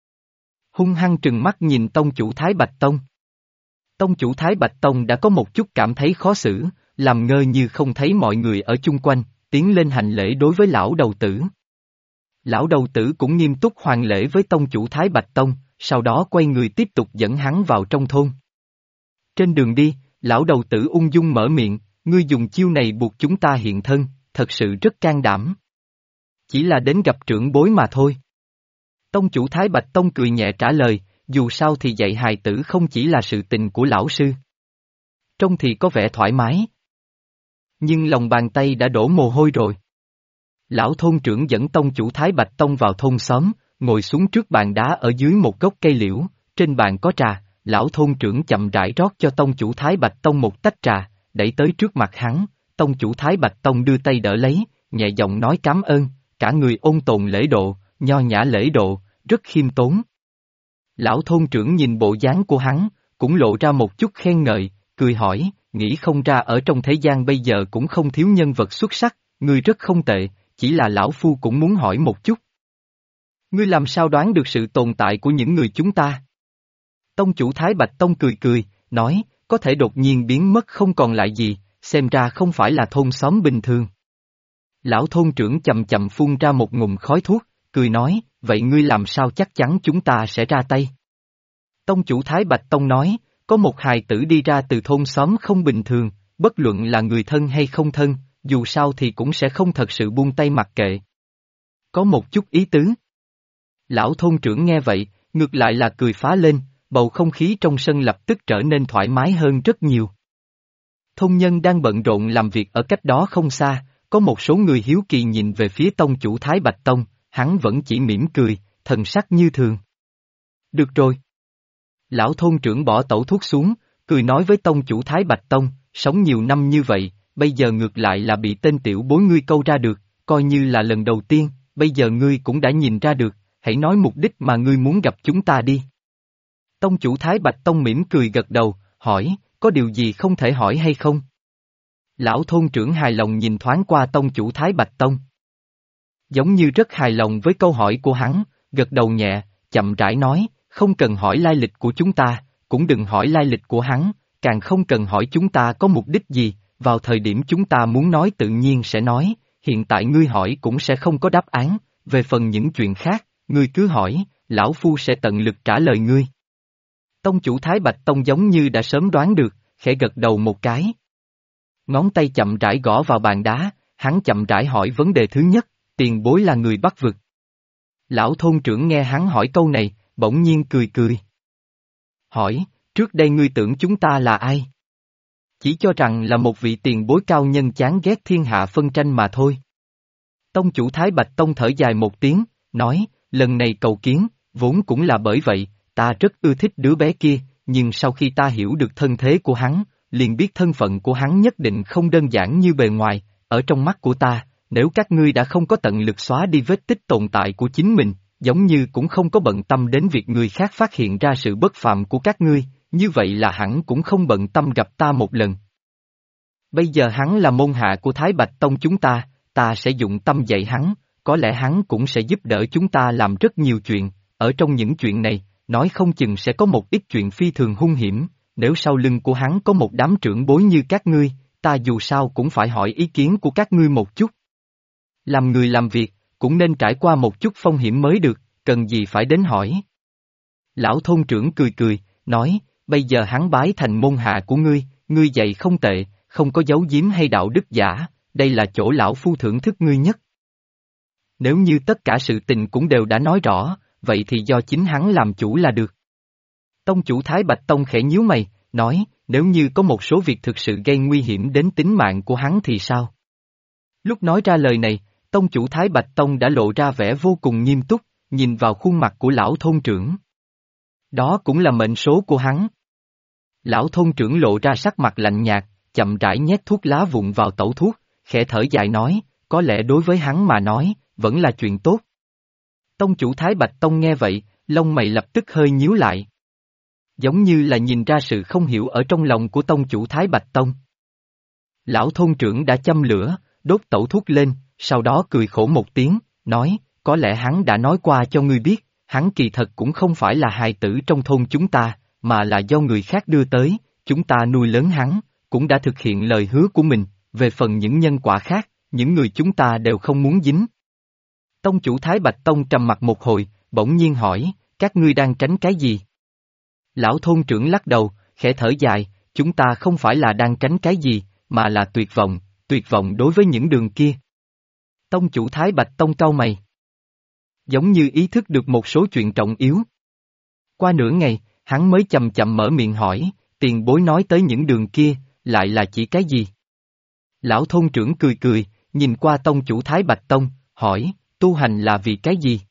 Hung hăng trừng mắt nhìn tông chủ Thái Bạch Tông. Tông chủ Thái Bạch Tông đã có một chút cảm thấy khó xử, làm ngơ như không thấy mọi người ở chung quanh, tiến lên hành lễ đối với lão đầu tử. Lão đầu tử cũng nghiêm túc hoàn lễ với tông chủ Thái Bạch Tông, sau đó quay người tiếp tục dẫn hắn vào trong thôn. Trên đường đi, lão đầu tử ung dung mở miệng, ngươi dùng chiêu này buộc chúng ta hiện thân, thật sự rất can đảm. Chỉ là đến gặp trưởng bối mà thôi. Tông chủ Thái Bạch Tông cười nhẹ trả lời, dù sao thì dạy hài tử không chỉ là sự tình của lão sư. Trông thì có vẻ thoải mái. Nhưng lòng bàn tay đã đổ mồ hôi rồi. Lão thôn trưởng dẫn tông chủ Thái Bạch Tông vào thôn xóm, ngồi xuống trước bàn đá ở dưới một gốc cây liễu, trên bàn có trà, lão thôn trưởng chậm rãi rót cho tông chủ Thái Bạch Tông một tách trà, đẩy tới trước mặt hắn, tông chủ Thái Bạch Tông đưa tay đỡ lấy, nhẹ giọng nói cảm ơn, cả người ôn tồn lễ độ, nho nhã lễ độ, rất khiêm tốn. Lão thôn trưởng nhìn bộ dáng của hắn, cũng lộ ra một chút khen ngợi, cười hỏi, nghĩ không ra ở trong thế gian bây giờ cũng không thiếu nhân vật xuất sắc, ngươi rất không tệ, chỉ là lão phu cũng muốn hỏi một chút. Ngươi làm sao đoán được sự tồn tại của những người chúng ta? Tông chủ Thái Bạch Tông cười cười, nói, có thể đột nhiên biến mất không còn lại gì, xem ra không phải là thôn xóm bình thường. Lão thôn trưởng chậm chậm phun ra một ngụm khói thuốc, cười nói, vậy ngươi làm sao chắc chắn chúng ta sẽ ra tay? Tông chủ Thái Bạch Tông nói, có một hài tử đi ra từ thôn xóm không bình thường, bất luận là người thân hay không thân, dù sao thì cũng sẽ không thật sự buông tay mặc kệ. Có một chút ý tứ. Lão thôn trưởng nghe vậy, ngược lại là cười phá lên, bầu không khí trong sân lập tức trở nên thoải mái hơn rất nhiều. Thôn nhân đang bận rộn làm việc ở cách đó không xa, có một số người hiếu kỳ nhìn về phía tông chủ Thái Bạch Tông, hắn vẫn chỉ mỉm cười, thần sắc như thường. Được rồi. Lão thôn trưởng bỏ tẩu thuốc xuống, cười nói với tông chủ Thái Bạch Tông, sống nhiều năm như vậy, bây giờ ngược lại là bị tên tiểu bối ngươi câu ra được, coi như là lần đầu tiên, bây giờ ngươi cũng đã nhìn ra được, hãy nói mục đích mà ngươi muốn gặp chúng ta đi. Tông chủ Thái Bạch Tông mỉm cười gật đầu, hỏi, có điều gì không thể hỏi hay không? Lão thôn trưởng hài lòng nhìn thoáng qua tông chủ Thái Bạch Tông. Giống như rất hài lòng với câu hỏi của hắn, gật đầu nhẹ, chậm rãi nói, không cần hỏi lai lịch của chúng ta, cũng đừng hỏi lai lịch của hắn, càng không cần hỏi chúng ta có mục đích gì, vào thời điểm chúng ta muốn nói tự nhiên sẽ nói, hiện tại ngươi hỏi cũng sẽ không có đáp án, về phần những chuyện khác, ngươi cứ hỏi, lão phu sẽ tận lực trả lời ngươi. Tông chủ Thái Bạch Tông giống như đã sớm đoán được, khẽ gật đầu một cái. Ngón tay chậm rãi gõ vào bàn đá, hắn chậm rãi hỏi vấn đề thứ nhất, tiền bối là người Bắc vực. Lão thôn trưởng nghe hắn hỏi câu này, bỗng nhiên cười cười. Hỏi, trước đây ngươi tưởng chúng ta là ai? Chỉ cho rằng là một vị tiền bối cao nhân chán ghét thiên hạ phân tranh mà thôi. Tông chủ Thái Bạch Tông thở dài một tiếng, nói, lần này cầu kiến, vốn cũng là bởi vậy, ta rất ưa thích đứa bé kia, nhưng sau khi ta hiểu được thân thế của hắn, liền biết thân phận của hắn nhất định không đơn giản như bề ngoài, ở trong mắt của ta, nếu các ngươi đã không có tận lực xóa đi vết tích tồn tại của chính mình, giống như cũng không có bận tâm đến việc người khác phát hiện ra sự bất phàm của các ngươi, như vậy là hẳn cũng không bận tâm gặp ta một lần. Bây giờ hắn là môn hạ của Thái Bạch Tông chúng ta sẽ dụng tâm dạy hắn, có lẽ hắn cũng sẽ giúp đỡ chúng ta làm rất nhiều chuyện, ở trong những chuyện này, nói không chừng sẽ có một ít chuyện phi thường hung hiểm, nếu sau lưng của hắn có một đám trưởng bối như các ngươi, ta dù sao cũng phải hỏi ý kiến của các ngươi một chút. Làm người làm việc, cũng nên trải qua một chút phong hiểm mới được, cần gì phải đến hỏi. Lão thôn trưởng cười cười, nói, bây giờ hắn bái thành môn hạ của ngươi dạy không tệ, không có giấu giếm hay đạo đức giả, đây là chỗ lão phu thưởng thức ngươi nhất. Nếu như tất cả sự tình cũng đều đã nói rõ, vậy thì do chính hắn làm chủ là được. Tông chủ Thái Bạch Tông khẽ nhíu mày, nói, nếu như có một số việc thực sự gây nguy hiểm đến tính mạng của hắn thì sao? Lúc nói ra lời này, tông chủ Thái Bạch Tông đã lộ ra vẻ vô cùng nghiêm túc, nhìn vào khuôn mặt của lão thôn trưởng. Đó cũng là mệnh số của hắn. Lão thôn trưởng lộ ra sắc mặt lạnh nhạt, chậm rãi nhét thuốc lá vụn vào tẩu thuốc, khẽ thở dài nói, có lẽ đối với hắn mà nói, vẫn là chuyện tốt. Tông chủ Thái Bạch Tông nghe vậy, lông mày lập tức hơi nhíu lại. Giống như là nhìn ra sự không hiểu ở trong lòng của tông chủ Thái Bạch Tông. Lão thôn trưởng đã châm lửa, đốt tẩu thuốc lên, sau đó cười khổ một tiếng, nói, có lẽ hắn đã nói qua cho ngươi biết, hắn kỳ thật cũng không phải là hài tử trong thôn chúng ta, mà là do người khác đưa tới, chúng ta nuôi lớn hắn, cũng đã thực hiện lời hứa của mình, về phần những nhân quả khác, những người chúng ta đều không muốn dính. Tông chủ Thái Bạch Tông trầm mặt một hồi, bỗng nhiên hỏi, các ngươi đang tránh cái gì? Lão thôn trưởng lắc đầu, khẽ thở dài, chúng ta không phải là đang tránh cái gì, mà là tuyệt vọng đối với những đường kia. Tông chủ Thái Bạch Tông cau mày. Giống như ý thức được một số chuyện trọng yếu. Qua nửa ngày, hắn mới chậm chậm mở miệng hỏi, tiền bối nói tới những đường kia, lại là chỉ cái gì? Lão thôn trưởng cười cười, nhìn qua tông chủ Thái Bạch Tông, hỏi, tu hành là vì cái gì?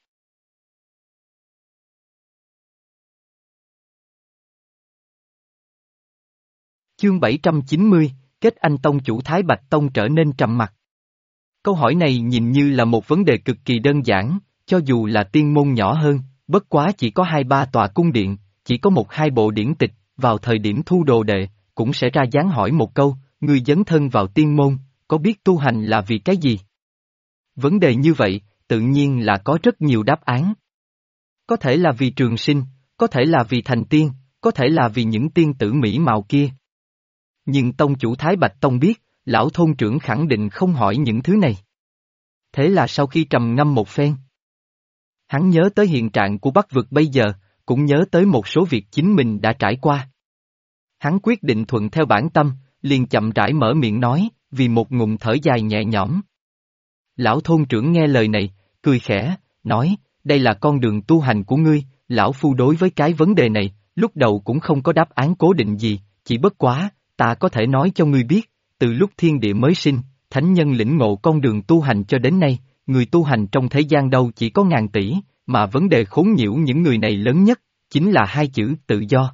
Chương 790, kết anh tông chủ Thái Bạch Tông trở nên trầm mặc. Câu hỏi này nhìn như là một vấn đề cực kỳ đơn giản, cho dù là tiên môn nhỏ hơn, bất quá chỉ có 2-3 tòa cung điện, chỉ có 1-2 bộ điển tịch, vào thời điểm thu đồ đệ, cũng sẽ ra dáng hỏi một câu, ngươi dấn thân vào tiên môn, có biết tu hành là vì cái gì? Vấn đề như vậy, tự nhiên là có rất nhiều đáp án. Có thể là vì trường sinh, có thể là vì thành tiên, có thể là vì những tiên tử mỹ mạo kia. Nhưng tông chủ Thái Bạch Tông biết, lão thôn trưởng khẳng định không hỏi những thứ này. Thế là sau khi trầm ngâm một phen, hắn nhớ tới hiện trạng của Bắc vực bây giờ, cũng nhớ tới một số việc chính mình đã trải qua. Hắn quyết định thuận theo bản tâm, liền chậm rãi mở miệng nói, vì một ngụm thở dài nhẹ nhõm. Lão thôn trưởng nghe lời này, cười khẽ, nói, đây là con đường tu hành của ngươi, lão phu đối với cái vấn đề này, lúc đầu cũng không có đáp án cố định gì, chỉ bất quá, ta có thể nói cho ngươi biết, từ lúc thiên địa mới sinh, thánh nhân lĩnh ngộ con đường tu hành cho đến nay, người tu hành trong thế gian đâu chỉ có ngàn tỷ, mà vấn đề khốn nhiễu những người này lớn nhất, chính là hai chữ tự do.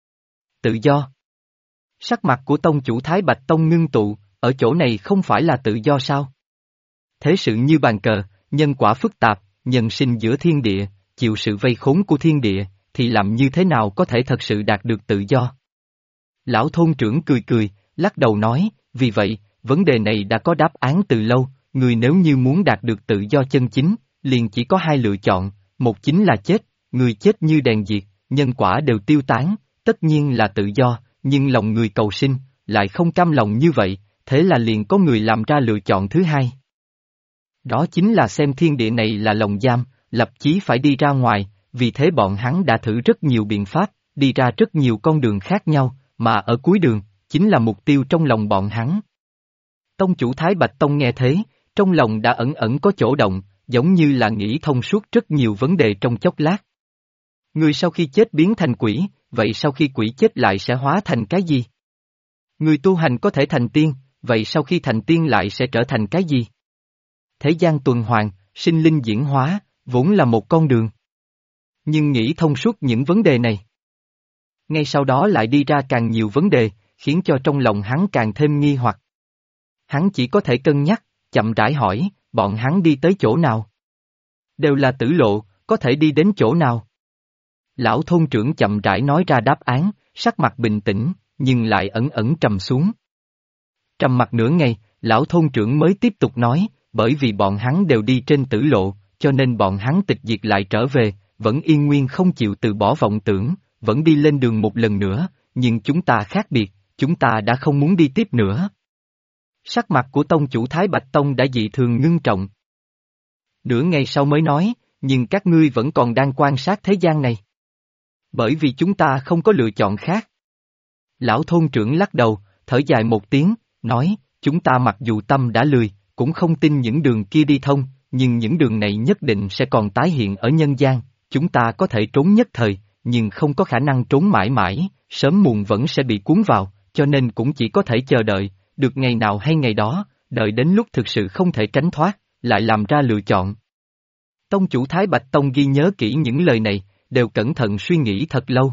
Tự do. Sắc mặt của tông chủ Thái Bạch Tông ngưng tụ, ở chỗ này không phải là tự do sao? Thế sự như bàn cờ, nhân quả phức tạp, nhân sinh giữa thiên địa, chịu sự vây khốn của thiên địa, thì làm như thế nào có thể thật sự đạt được tự do? Lão thôn trưởng cười cười, lắc đầu nói, vì vậy, vấn đề này đã có đáp án từ lâu, người nếu như muốn đạt được tự do chân chính, liền chỉ có hai lựa chọn, một chính là chết, người chết như đèn diệt, nhân quả đều tiêu tán, tất nhiên là tự do, nhưng lòng người cầu sinh, lại không cam lòng như vậy, thế là liền có người làm ra lựa chọn thứ hai. Đó chính là xem thiên địa này là lồng giam, lập chí phải đi ra ngoài, vì thế bọn hắn đã thử rất nhiều biện pháp, đi ra rất nhiều con đường khác nhau, mà ở cuối đường, chính là mục tiêu trong lòng bọn hắn. Tông chủ Thái Bạch Tông nghe thế, trong lòng đã ẩn ẩn có chỗ động, giống như là nghĩ thông suốt rất nhiều vấn đề trong chốc lát. Người sau khi chết biến thành quỷ, vậy sau khi quỷ chết lại sẽ hóa thành cái gì? Người tu hành có thể thành tiên, vậy sau khi thành tiên lại sẽ trở thành cái gì? Thế gian tuần hoàn, sinh linh diễn hóa, vốn là một con đường. Nhưng nghĩ thông suốt những vấn đề này. Ngay sau đó lại đi ra càng nhiều vấn đề, khiến cho trong lòng hắn càng thêm nghi hoặc. Hắn chỉ có thể cân nhắc, chậm rãi hỏi, bọn hắn đi tới chỗ nào? Đều là tử lộ, có thể đi đến chỗ nào? Lão thôn trưởng chậm rãi nói ra đáp án, sắc mặt bình tĩnh, nhưng lại ẩn ẩn trầm xuống. Trầm mặt nửa ngày, lão thôn trưởng mới tiếp tục nói, bởi vì bọn hắn đều đi trên tử lộ, cho nên bọn hắn tịch diệt lại trở về, vẫn yên nguyên không chịu từ bỏ vọng tưởng, vẫn đi lên đường một lần nữa, nhưng chúng ta khác biệt, chúng ta đã không muốn đi tiếp nữa. Sắc mặt của tông chủ Thái Bạch Tông đã dị thường ngưng trọng. Nửa ngày sau mới nói, nhưng các ngươi vẫn còn đang quan sát thế gian này. Bởi vì chúng ta không có lựa chọn khác. Lão thôn trưởng lắc đầu, thở dài một tiếng, nói, chúng ta mặc dù tâm đã lười, cũng không tin những đường kia đi thông, nhưng những đường này nhất định sẽ còn tái hiện ở nhân gian, chúng ta có thể trốn nhất thời, nhưng không có khả năng trốn mãi mãi, sớm muộn vẫn sẽ bị cuốn vào, cho nên cũng chỉ có thể chờ đợi, được ngày nào hay ngày đó, đợi đến lúc thực sự không thể tránh thoát, lại làm ra lựa chọn. Tông chủ Thái Bạch Tông ghi nhớ kỹ những lời này, đều cẩn thận suy nghĩ thật lâu.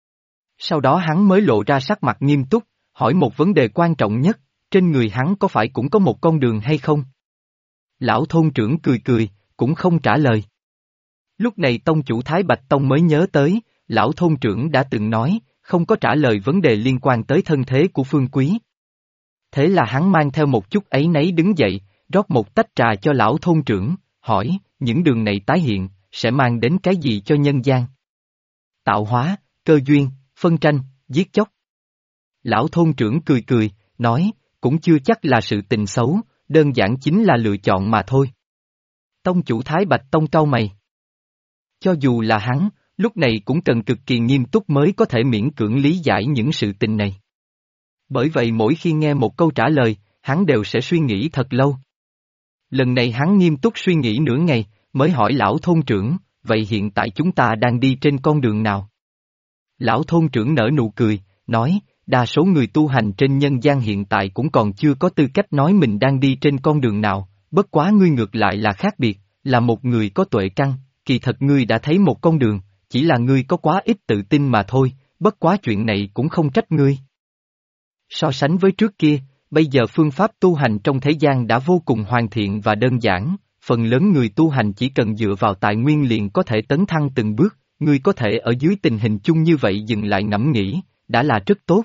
Sau đó hắn mới lộ ra sắc mặt nghiêm túc, hỏi một vấn đề quan trọng nhất, trên người hắn có phải cũng có một con đường hay không? Lão thôn trưởng cười cười, cũng không trả lời. Lúc này tông chủ Thái Bạch Tông mới nhớ tới, lão thôn trưởng đã từng nói, không có trả lời vấn đề liên quan tới thân thế của Phương Quý. Thế là hắn mang theo một chút áy náy đứng dậy, rót một tách trà cho lão thôn trưởng, hỏi, những đường này tái hiện, sẽ mang đến cái gì cho nhân gian? Tạo hóa, cơ duyên, phân tranh, giết chóc. Lão thôn trưởng cười cười, nói, cũng chưa chắc là sự tình xấu, đơn giản chính là lựa chọn mà thôi. Tông chủ Thái Bạch Tông cau mày. Cho dù là hắn, lúc này cũng cần cực kỳ nghiêm túc mới có thể miễn cưỡng lý giải những sự tình này. Bởi vậy mỗi khi nghe một câu trả lời, hắn đều sẽ suy nghĩ thật lâu. Lần này hắn nghiêm túc suy nghĩ nửa ngày, mới hỏi lão thôn trưởng, vậy hiện tại chúng ta đang đi trên con đường nào? Lão thôn trưởng nở nụ cười, nói, đa số người tu hành trên nhân gian hiện tại cũng còn chưa có tư cách nói mình đang đi trên con đường nào, bất quá ngươi ngược lại là khác biệt, là một người có tuệ căn, kỳ thật ngươi đã thấy một con đường, chỉ là ngươi có quá ít tự tin mà thôi, bất quá chuyện này cũng không trách ngươi. So sánh với trước kia, bây giờ phương pháp tu hành trong thế gian đã vô cùng hoàn thiện và đơn giản, phần lớn người tu hành chỉ cần dựa vào tài nguyên liền có thể tấn thăng từng bước, ngươi có thể ở dưới tình hình chung như vậy dừng lại ngẫm nghĩ, đã là rất tốt.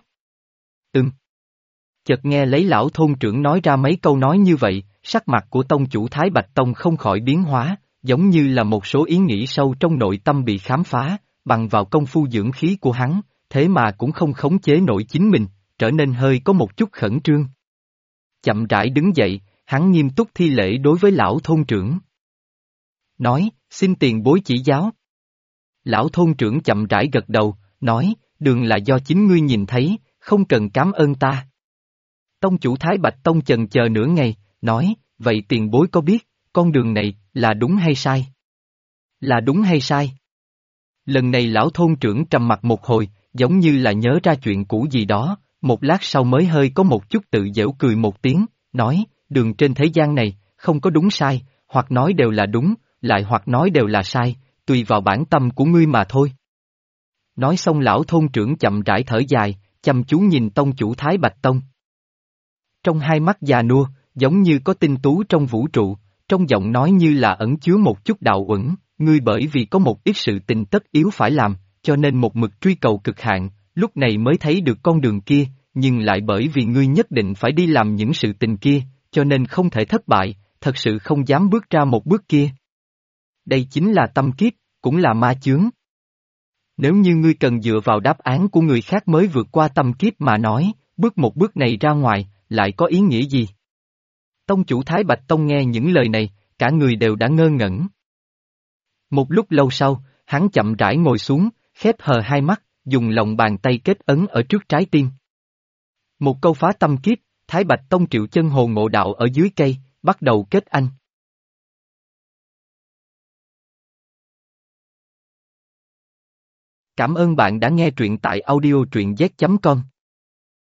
Chợt nghe lấy lão thôn trưởng nói ra mấy câu nói như vậy, sắc mặt của tông chủ Thái Bạch Tông không khỏi biến hóa, giống như là một số ý nghĩ sâu trong nội tâm bị khám phá, bằng vào công phu dưỡng khí của hắn, thế mà cũng không khống chế nổi chính mình, trở nên hơi có một chút khẩn trương. Chậm rãi đứng dậy, hắn nghiêm túc thi lễ đối với lão thôn trưởng. Nói, xin tiền bối chỉ giáo. Lão thôn trưởng chậm rãi gật đầu, nói, đường là do chính ngươi nhìn thấy, không cần cảm ơn ta. Tông chủ Thái Bạch Tông chần chờ nửa ngày, nói, vậy tiền bối có biết, con đường này, là đúng hay sai? Là đúng hay sai? Lần này lão thôn trưởng trầm mặt một hồi, giống như là nhớ ra chuyện cũ gì đó, một lát sau mới hơi có một chút tự giễu cười một tiếng, nói, đường trên thế gian này, không có đúng sai, hoặc nói đều là đúng, lại hoặc nói đều là sai, tùy vào bản tâm của ngươi mà thôi. Nói xong lão thôn trưởng chậm rãi thở dài, chăm chú nhìn tông chủ Thái Bạch Tông. Trong hai mắt già nua, giống như có tinh tú trong vũ trụ, trong giọng nói như là ẩn chứa một chút đạo uẩn, ngươi bởi vì có một ít sự tình tất yếu phải làm, cho nên một mực truy cầu cực hạn, lúc này mới thấy được con đường kia, nhưng lại bởi vì ngươi nhất định phải đi làm những sự tình kia, cho nên không thể thất bại, thật sự không dám bước ra một bước kia. Đây chính là tâm kiếp, cũng là ma chướng. Nếu như ngươi cần dựa vào đáp án của người khác mới vượt qua tâm kiếp mà nói, bước một bước này ra ngoài, lại có ý nghĩa gì? Tông chủ Thái Bạch Tông nghe những lời này, cả người đều đã ngơ ngẩn. Một lúc lâu sau, hắn chậm rãi ngồi xuống, khép hờ hai mắt, dùng lòng bàn tay kết ấn ở trước trái tim. Một câu phá tâm kiếp, Thái Bạch Tông triệu chân hồ ngộ đạo ở dưới cây, bắt đầu kết anh. Cảm ơn bạn đã nghe truyện tại audio truyện z.com.